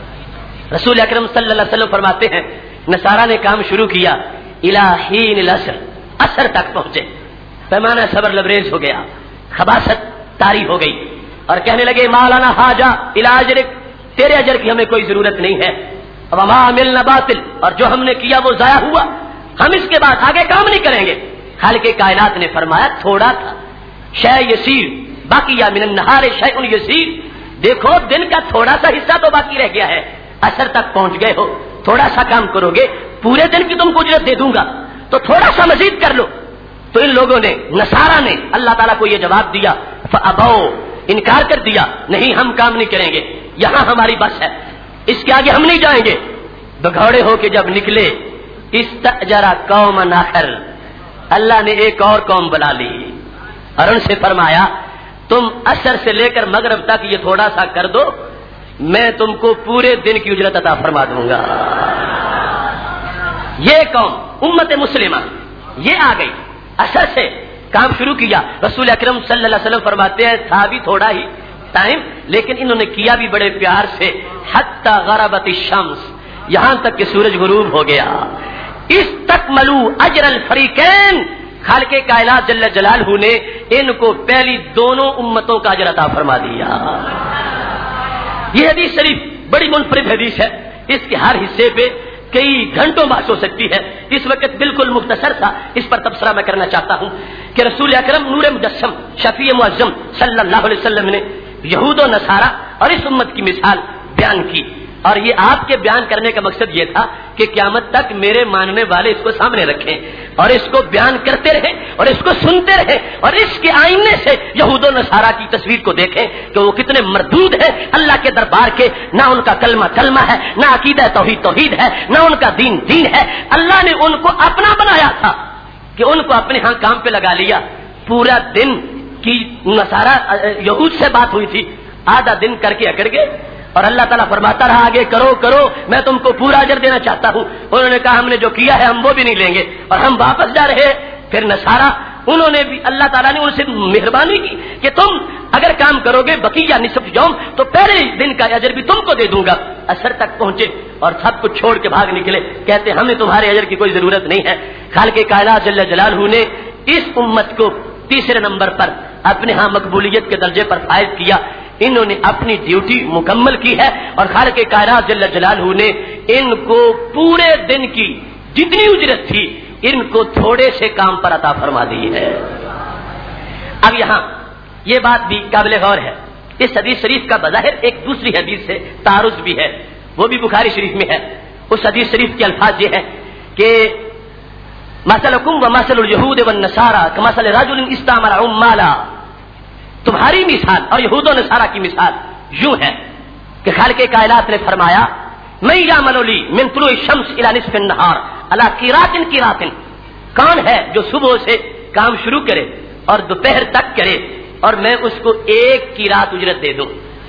رسول اکرم صلی اللہ علیہ وسلم فرماتے ہیں نصارہ نے کام شروع کیا الی حین العصر، عصر تک پہنچے، پیمانہ صبر لبریز ہو گیا، خباثت طاری ہو گئی اور کہنے لگے ما لنا حاجہ الی اجرک، تیرے اجر کی ہمیں کوئی ضرورت نہیں ہے. وما عملنا باطل، اور جو ہم نے کیا وہ ضائع ہوا، ہم اس کے بعد آگے کام نہیں کریں گے. خالق کائنات نے فرمایا تھوڑا تھا، شیء یسیر باقی یا من النہار شیء یسیر، دیکھو دن کا تھوڑا سا حصہ تو باقی رہ گیا ہے، عصر تک پہنچ گئے ہو، تھوڑا سا کام کرو گے پورے دن کی تم کو اجرت دے دوں گا، تو تھوڑا سا مزید کر لو. تو ان لوگوں نے، نصارہ نے اللہ تعالیٰ کو یہ جواب دیا فابوا، انکار کر دیا، نہیں ہم کام نہیں کریں گے، یہاں ہماری بس ہے، اس کے آگے ہم نہیں جائیں گے. بگھوڑے ہو کے جب نکلے استأجر قوم آخر، اللہ نے ایک اور قوم بلا لی اور ان سے فرمایا تم عصر سے لے کر مغرب تک یہ تھوڑا سا کر دو، میں تم کو پورے دن کی اجرت عطا فرما دوں گا. یہ قوم امت مسلمہ یہ آ گئی، عصر سے کام شروع کیا. رسول اکرم صلی اللہ علیہ وسلم فرماتے ہیں تھا بھی تھوڑا ہی ٹائم لیکن انہوں نے کیا بھی بڑے پیار سے. حتی غربت الشمس، یہاں تک کہ سورج غروب ہو گیا. استکملوا اجر الفریقین، خالق کائنات جل جلالہ نے ان کو پہلی دونوں امتوں کا اجر عطا فرما دیا. یہ حدیث شریف بڑی منفرد حدیث ہے، اس کے ہر حصے پہ کئی گھنٹوں بات ہو سکتی ہے. اس وقت بالکل مختصر تھا، اس پر تبصرہ میں کرنا چاہتا ہوں کہ رسول اکرم نور مجسم شفیع معظم صلی اللہ علیہ وسلم نے یہود و نصارہ اور اس امت کی مثال بیان کی، اور یہ آپ کے بیان کرنے کا مقصد یہ تھا کہ قیامت تک میرے ماننے والے اس کو سامنے رکھیں اور اس کو بیان کرتے رہیں اور اس کو سنتے رہیں اور اس کے آئینے سے یہود و نصارہ کی تصویر کو دیکھیں کہ وہ کتنے مردود ہیں اللہ کے دربار کے. نہ ان کا کلمہ کلمہ ہے، نہ عقیدہ توحید توحید ہے، نہ ان کا دین دین ہے. اللہ نے ان کو اپنا بنایا تھا کہ ان کو اپنے ہاں کام پہ لگا لیا. پورا دن کی نصارہ یہود سے بات ہوئی تھی، آدھا دن کر کے اکڑ گئے اور اللہ تعالیٰ فرماتا رہا آگے کرو کرو میں تم کو پورا اجر دینا چاہتا ہوں. انہوں نے کہا ہم نے جو کیا ہے ہم وہ بھی نہیں لیں گے اور ہم واپس جا رہے ہیں. پھر نصارہ انہوں نے بھی، اللہ تعالیٰ نے ان سے مہربانی کی کہ تم اگر کام کرو گے بقیہ نصف یوم تو پہلے دن کا اجر بھی تم کو دے دوں گا. اثر تک پہنچے اور سب کچھ چھوڑ کے بھاگ نکلے, کہتے ہمیں تمہارے اجر کی کوئی ضرورت نہیں ہے. خالق کائنات جل جلالہ نے اس امت کو تیسرے نمبر پر اپنے ہاں مقبولیت کے درجے پر فائز کیا. انہوں نے اپنی ڈیوٹی مکمل کی ہے اور خالق کائنات جل جلالہ نے ان کو پورے دن کی جتنی اجرت تھی ان کو تھوڑے سے کام پر عطا فرما دی ہے. اب یہاں یہ بات بھی قابل غور ہے, اس حدیث شریف کا بظاہر ایک دوسری حدیث سے تعارض بھی ہے, وہ بھی بخاری شریف میں ہے. اس حدیث شریف کے الفاظ یہ ہے کہ مثلکم ومثل الیہود والنصارى کمثل رجل استعمل عمالا, تمہاری مثال اور یہود و نصارہ کی مثال یوں ہے کہ خالق کائنات نے فرمایا من یعمل لی من طلوع الشمس الی نصف النہار علی قیرات قیرات, کون ہے جو صبح سے کام شروع کرے اور دوپہر تک کرے اور میں اس کو ایک قیرات اجرت دے دوں.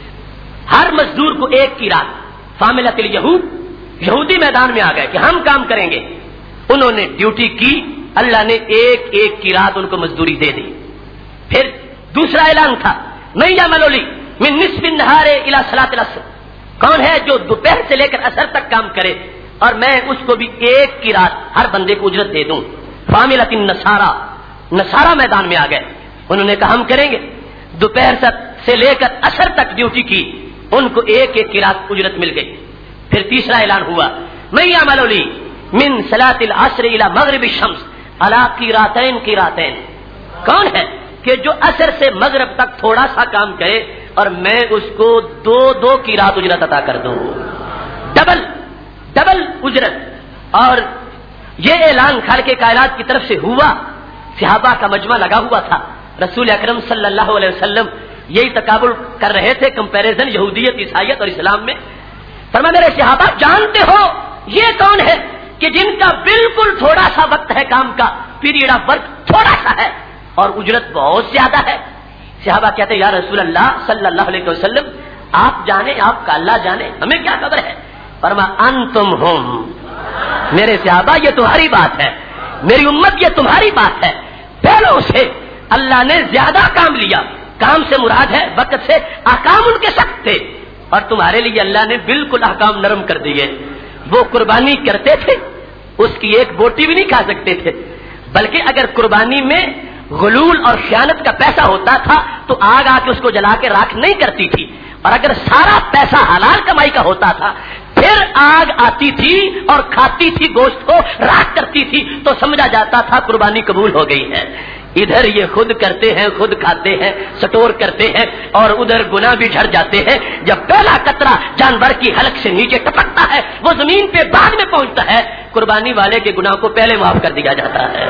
ہر مزدور کو ایک قیرات. فاملۃ الیہود, یہودی میدان میں آ گئے کہ ہم کام کریں گے, انہوں نے ڈیوٹی کی, اللہ نے ایک ایک قیرات ان کو مزدوری دے دی. پھر دوسرا اعلان تھا من یعمل لی من نصف النہار الی صلاۃ العصر, کون ہے جو دوپہر سے لے کر عصر تک کام کرے اور میں اس کو بھی ایک قیرات ہر بندے کو اجرت دے دوں. فاملۃ النصارى, نصارہ میدان میں آ گئے, انہوں نے کہا ہم کریں گے. دوپہر سے لے کر عصر تک ڈیوٹی کی, ان کو ایک ایک قیرات اجرت مل گئی. پھر تیسرا اعلان ہوا من یعمل لی من صلاۃ العصر الی مغرب الشمس علی قیراتین قیراتین, کون ہے کہ جو عصر سے مغرب تک تھوڑا سا کام کرے اور میں اس کو دو دو قیرات اجرت عطا کر دوں, ڈبل اجرت. اور یہ اعلان خالق کائنات کی طرف سے ہوا. صحابہ کا مجمع لگا ہوا تھا, رسول اکرم صلی اللہ علیہ وسلم یہی تقابل کر رہے تھے, کمپیریزن یہودیت عیسائیت اور اسلام میں. فرمایا میرے صحابہ جانتے ہو یہ کون ہے کہ جن کا بالکل تھوڑا سا وقت ہے کام کا, پیریڈ آف ورک تھوڑا سا ہے اور اجرت بہت زیادہ ہے. صحابہ کہتے ہیں یا رسول اللہ صلی اللہ علیہ وسلم آپ جانے, آپ کا اللہ جانے, ہمیں کیا خبر ہے. فرمایا انتم ہم, میرے صحابہ یہ تمہاری بات ہے, میری امت یہ تمہاری بات ہے. پہلوں سے اللہ نے زیادہ کام لیا, کام سے مراد ہے وقت سے, احکام ان کے سخت تھے اور تمہارے لیے اللہ نے بالکل احکام نرم کر دیے. وہ قربانی کرتے تھے, اس کی ایک بوٹی بھی نہیں کھا سکتے تھے, بلکہ اگر قربانی میں غلول اور خیانت کا پیسہ ہوتا تھا تو آگ آ کے اس کو جلا کے راکھ نہیں کرتی تھی, اور اگر سارا پیسہ حلال کمائی کا ہوتا تھا پھر آگ آتی تھی اور کھاتی تھی گوشت کو, راکھ کرتی تھی تو سمجھا جاتا تھا قربانی قبول ہو گئی ہے. ادھر یہ خود کرتے ہیں, خود کھاتے ہیں, سٹور کرتے ہیں, اور ادھر گناہ بھی جھڑ جاتے ہیں. جب پہلا قطرہ جانور کی حلق سے نیچے ٹپکتا ہے وہ زمین پہ بعد میں پہنچتا ہے, قربانی والے کے گناہ کو پہلے معاف کر دیا جاتا ہے.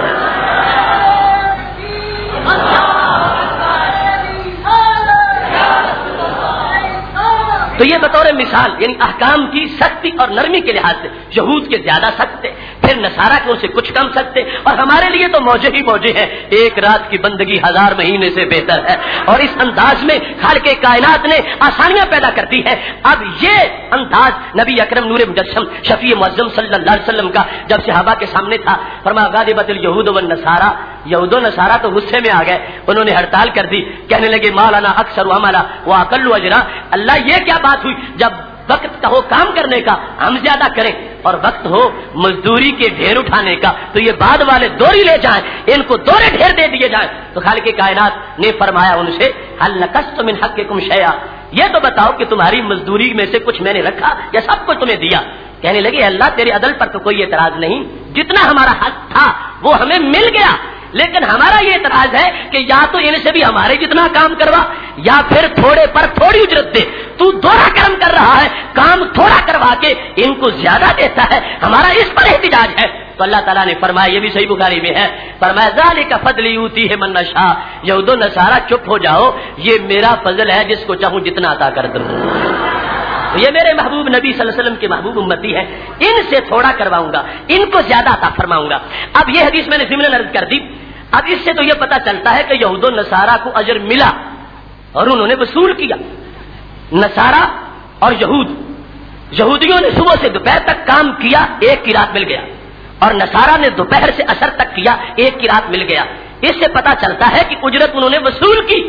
تو یہ بطور مثال یعنی احکام کی سختی اور نرمی کے لحاظ سے یہود کے زیادہ سخت تھے, پھر نصارہ کے ان سے کچھ کم سخت تھے, اور ہمارے لیے تو موجے ہی موجے ہیں. ایک رات کی بندگی 1000 مہینے سے بہتر ہے, اور اس انداز میں خالق کائنات نے آسانیاں پیدا کر دی ہے. اب یہ انداز نبی اکرم نور مجسم شفیع معظم صلی اللہ علیہ وسلم کا جب صحابہ کے سامنے تھا, فرمایا غالبت الیہود والنصارى, یہود و نصارہ تو غصے میں آ گئے, انہوں نے ہڑتال کر دی, کہنے لگے ما لنا اکثر عملا واقل اجرا. اللہ یہ کیا بات ہوئی, جب وقت کا ہو کام کرنے کا ہم زیادہ کریں اور وقت ہو مزدوری کے ڈھیر اٹھانے کا تو یہ بعد والے دوری لے جائیں, ان کو دورے ڈھیر دے دیے جائیں. تو خالق کائنات نے فرمایا ان سے هل نقصت من حقكم شيئا, یہ تو بتاؤ کہ تمہاری مزدوری میں سے کچھ میں نے رکھا یا سب کچھ تمہیں دیا. کہنے لگے اللہ تیرے عدل پر تو کوئی اعتراض نہیں, جتنا ہمارا حق تھا وہ ہمیں مل گیا, لیکن ہمارا یہ اعتراض ہے کہ یا تو ان سے بھی ہمارے جتنا کام کروا یا پھر تھوڑے پر تھوڑی اجرت دے. تو دوہرا کام کر رہا ہے, کام تھوڑا کروا کے ان کو زیادہ دیتا ہے, ہمارا اس پر احتجاج ہے. تو اللہ تعالیٰ نے فرمایا, یہ بھی صحیح بخاری میں ہے, فرمایا ذالک فضل یؤتیہ من یشاء, یہود و نصارہ چپ ہو جاؤ, یہ میرا فضل ہے جس کو چاہوں جتنا عطا کر دوں. یہ میرے محبوب نبی صلی اللہ علیہ وسلم کے محبوب امتی ہے, ان سے تھوڑا کرواؤں گا, ان کو زیادہ عطا فرماؤں گا. اب یہ حدیث میں نے ضمن عرض کر دی. اب اس سے تو یہ پتا چلتا ہے کہ یہود و نصارہ کو اجر ملا اور انہوں نے وصول کیا. نصارہ اور یہودیوں نے صبح سے دوپہر تک کام کیا, ایک کی رات مل گیا, اور نصارہ نے دوپہر سے عصر تک کیا, ایک کی رات مل گیا. اس سے پتا چلتا ہے کہ اجرت انہوں نے وصول کی.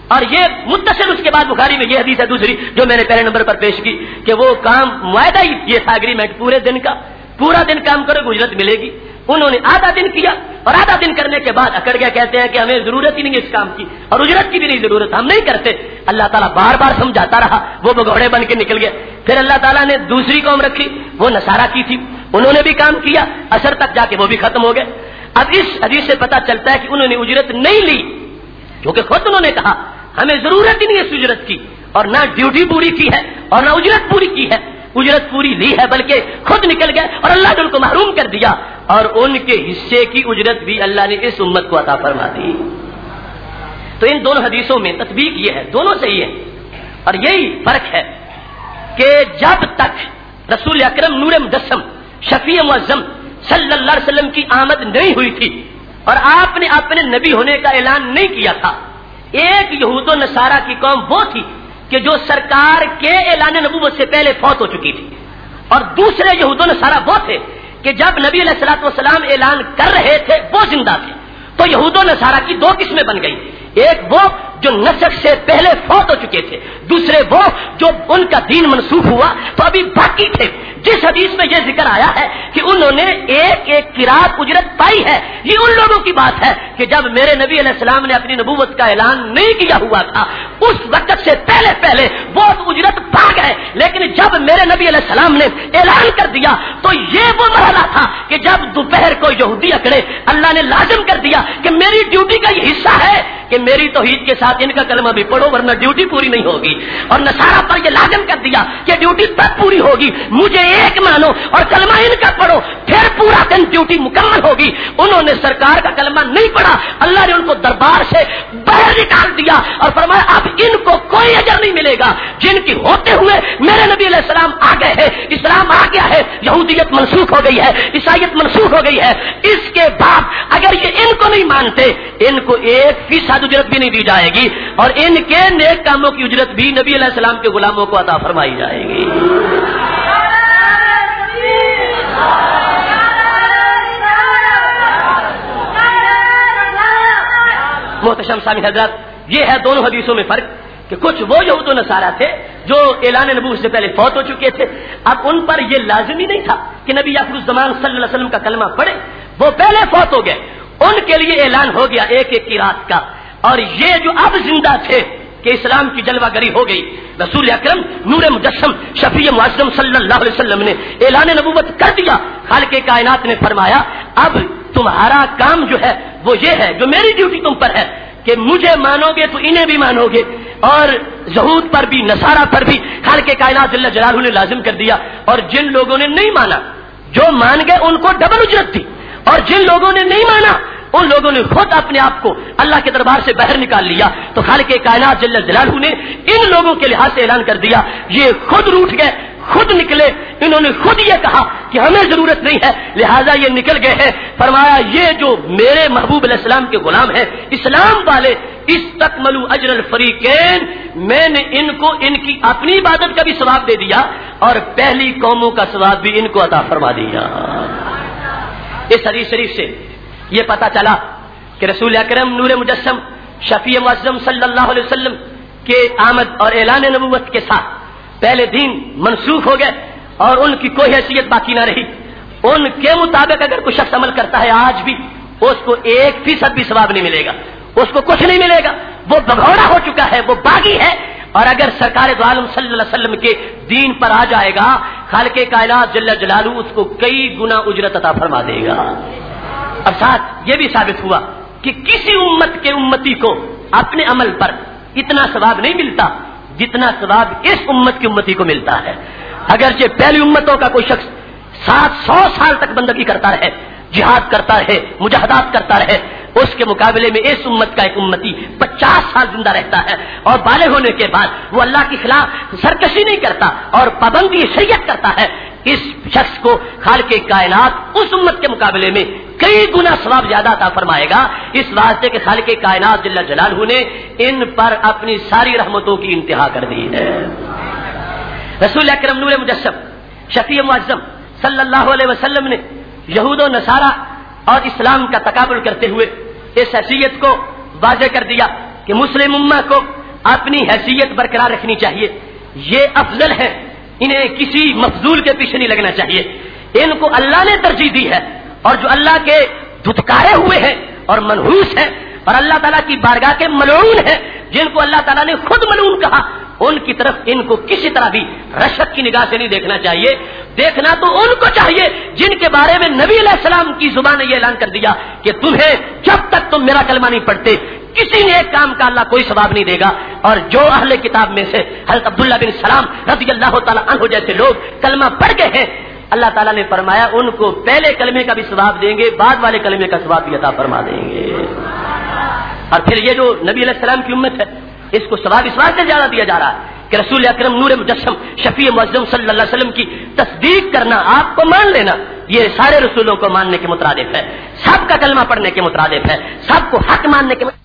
اور یہ متصل اس کے بعد بخاری میں یہ حدیث ہے دوسری جو میں نے پہلے نمبر پر پیش کی کہ وہ کام معاہدہ ہی یہ تھا اگریمنٹ پورے دن کا، پورا دن کام کرو گے اجرت ملے گی. انہوں نے آدھا دن کیا اور آدھا دن کرنے کے بعد اکڑ گیا، کہتے ہیں کہ ہمیں ضرورت ہی نہیں ہے اس کام کی اور اجرت کی بھی نہیں ضرورت، ہم نہیں کرتے. اللہ تعالیٰ بار بار سمجھاتا رہا، وہ بگوڑے بن کے نکل گئے. پھر اللہ تعالیٰ نے دوسری قوم رکھی، وہ نصارہ کی تھی، انہوں نے بھی کام کیا، اثر تک جا کے وہ بھی ختم ہو گئے. اب اس حدیث سے پتہ چلتا ہے کہ انہوں نے اجرت نہیں لی، کیونکہ خود انہوں نے کہا ہمیں ضرورت ہی نہیں ہے اس اجرت کی، اور نہ ڈیوٹی پوری کی ہے اور نہ اجرت پوری کی ہے. اجرت پوری لی ہے بلکہ خود نکل گئے اور اللہ نے ان کو محروم کر دیا، اور ان کے حصے کی اجرت بھی اللہ نے اس امت کو عطا فرما دی. تو ان دونوں حدیثوں میں تطبیق یہ ہے، دونوں صحیح ہے. اور یہی فرق ہے کہ جب تک رسول اکرم نور مجسم شفیع معظم صلی اللہ علیہ وسلم کی آمد نہیں ہوئی تھی اور آپ نے اپنے نبی ہونے کا اعلان نہیں کیا تھا، ایک یہود و نصارہ کی قوم وہ تھی کہ جو سرکار کے اعلان نبوت سے پہلے فوت ہو چکی تھی، اور دوسرے یہود و نصارہ وہ تھے کہ جب نبی علیہ الصلوۃ والسلام اعلان کر رہے تھے وہ زندہ تھے. تو یہود و نصارہ کی دو قسمیں بن گئی، ایک وہ جو نسخ سے پہلے فوت ہو چکے تھے، دوسرے وہ جو ان کا دین منسوخ ہوا تو ابھی باقی تھے. جس حدیث میں یہ ذکر آیا ہے کہ انہوں نے ایک ایک قرات اجرت پائی ہے، یہ ان لوگوں کی بات ہے کہ جب میرے نبی علیہ السلام نے اپنی نبوت کا اعلان نہیں کیا ہوا تھا اس وقت سے پہلے پہلے بہت اجرت پا گئے، لیکن جب میرے نبی علیہ السلام نے اعلان کر دیا تو یہ وہ مرحلہ تھا کہ جب دوپہر کو یہودی اکڑے، اللہ نے لازم کر دیا کہ میری ڈیوٹی کا یہ حصہ ہے کہ میری توحید کے ساتھ ان کا کلمہ بھی پڑھو ورنہ ڈیوٹی پوری نہیں ہوگی. اور نصارہ پر یہ لازم کر دیا کہ ڈیوٹی تب پوری ہوگی مجھے ایک مانو اور کلمہ ان کا پڑھو پھر پورا دن ڈیوٹی مکمل ہوگی. انہوں نے سرکار کا کلمہ نہیں پڑھا، اللہ نے ان کو دربار سے باہر نکال دیا اور فرمایا اب ان کو کوئی اجر نہیں ملے گا جن کی ہوتے ہوئے میرے نبی علیہ السلام آ گئے ہیں، اسلام آ گیا ہے، یہودیت منسوخ ہو گئی ہے، عیسائیت منسوخ ہو گئی ہے. اس کے بعد اگر یہ ان کو نہیں مانتے ان کو 1% اجرت بھی نہیں دی جائے گی اور ان کے نیک کاموں کی اجرت بھی نبی علیہ السلام کے غلاموں کو عطا فرمائی جائے گی. محتشم سامعین حضرات، یہ ہے دونوں حدیثوں میں فرق کہ کچھ وہ یہود و نصارہ تھے جو اعلان نبوت سے پہلے فوت ہو چکے تھے، اب ان پر یہ لازمی نہیں تھا کہ نبی آخر الزمان صلی اللہ علیہ وسلم کا کلمہ پڑھے، وہ پہلے فوت ہو گئے، ان کے لیے اعلان ہو گیا ایک ایک کی رات کا. اور یہ جو اب زندہ تھے کہ اسلام کی جلوہ گری ہو گئی، رسول اکرم نور مجسم شفیع معظم صلی اللہ علیہ وسلم نے اعلان نبوت کر دیا. خالق کائنات نے فرمایا اب تمہارا کام جو ہے وہ یہ ہے جو میری ڈیوٹی تم پر ہے کہ مجھے مانو گے تو انہیں بھی مانو گے، اور یہود پر بھی نصارہ پر بھی خالق کائنات جل جلالہ نے لازم کر دیا. اور جن لوگوں نے نہیں مانا، جو مان گئے ان کو ڈبل اجرت تھی، اور جن لوگوں نے نہیں مانا ان لوگوں نے خود اپنے آپ کو اللہ کے دربار سے باہر نکال لیا. تو خالق کائنات جل جلالہ نے ان لوگوں کے لحاظ سے اعلان کر دیا، یہ خود روٹھ گئے، خود نکلے، انہوں نے خود یہ کہا کہ ہمیں ضرورت نہیں ہے لہذا یہ نکل گئے ہیں. فرمایا یہ جو میرے محبوب علیہ السلام کے غلام ہیں اسلام والے، استکملوا اجر الفریقین، میں نے ان کو ان کی اپنی عبادت کا بھی ثواب دے دیا اور پہلی قوموں کا ثواب بھی ان کو عطا فرما دیا. اس حدیث شریف سے یہ پتا چلا کہ رسول اکرم نور مجسم شفیع معظم صلی اللہ علیہ وسلم کے آمد اور اعلان نبوت کے ساتھ پہلے دین منسوخ ہو گئے اور ان کی کوئی حیثیت باقی نہ رہی. ان کے مطابق اگر کوئی شخص عمل کرتا ہے آج بھی اس کو 1% بھی ثواب نہیں ملے گا، اس کو کچھ نہیں ملے گا، وہ بگھوڑا ہو چکا ہے، وہ باغی ہے. اور اگر سرکار دو عالم صلی اللہ علیہ وسلم کے دین پر آ جائے گا خالق کائنات جل جلالہ اس کو کئی گنا اجرت عطا فرما دے گا. اور ساتھ یہ بھی ثابت ہوا کہ کسی امت کے امتی کو اپنے عمل پر اتنا ثواب نہیں ملتا جتنا ثواب اس امت کی امتی کو ملتا ہے. اگرچہ پہلی امتوں کا کوئی شخص 700 سال تک بندگی کرتا رہے، جہاد کرتا رہے، مجاہدات کرتا رہے، اس کے مقابلے میں اس امت کا ایک امتی 50 سال زندہ رہتا ہے اور بالغ ہونے کے بعد وہ اللہ کے خلاف سرکشی نہیں کرتا اور پابندی شریعت کرتا ہے. اس شخص کو خالق کائنات اس امت کے مقابلے میں کئی گنا ثواب زیادہ عطا فرمائے گا، اس واسطے کہ خالق کائنات جل جلالہ نے ان پر اپنی ساری رحمتوں کی انتہا کر دی ہے. رسول اکرم نور مجسم شفیع معظم صلی اللہ علیہ وسلم نے یہود و نصارہ اور اسلام کا تقابل کرتے ہوئے اس حیثیت کو واضح کر دیا کہ مسلم امہ کو اپنی حیثیت برقرار رکھنی چاہیے، یہ افضل ہے، انہیں کسی مفضول کے پیچھے نہیں لگنا چاہیے، ان کو اللہ نے ترجیح دی ہے، اور جو اللہ کے دھتکارے ہوئے ہیں اور منحوس ہیں اور اللہ تعالیٰ کی بارگاہ کے ملعون ہیں، جن کو اللہ تعالیٰ نے خود ملعون کہا، ان کی طرف ان کو کسی طرح بھی رشک کی نگاہ سے نہیں دیکھنا چاہیے۔ دیکھنا تو ان کو چاہیے جن کے بارے میں نبی علیہ السلام کی زبان نے یہ اعلان کر دیا کہ تمہیں جب تک تم میرا کلمہ نہیں پڑھتے کسی نیک کام کا اللہ کوئی ثواب نہیں دے گا۔ اور جو اہل کتاب میں سے حضرت عبداللہ بن سلام رضی اللہ تعالیٰ عنہ جیسے لوگ کلمہ پڑھ گئے ہیں، اللہ تعالیٰ نے فرمایا ان کو پہلے کلمے کا بھی ثواب دیں گے، بعد والے کلمے کا ثواب بھی عطا فرما دیں گے۔ اور پھر یہ جو نبی علیہ السلام کی امت ہے، اس کو ثواب اس واسطے زیادہ دیا جا رہا ہے کہ رسول اکرم نور مجسم شفیع معظم صلی اللہ علیہ وسلم کی تصدیق کرنا، آپ کو مان لینا، یہ سارے رسولوں کو ماننے کے مترادف ہے، سب کا کلمہ پڑھنے کے مترادف ہے، سب کو حق ماننے کے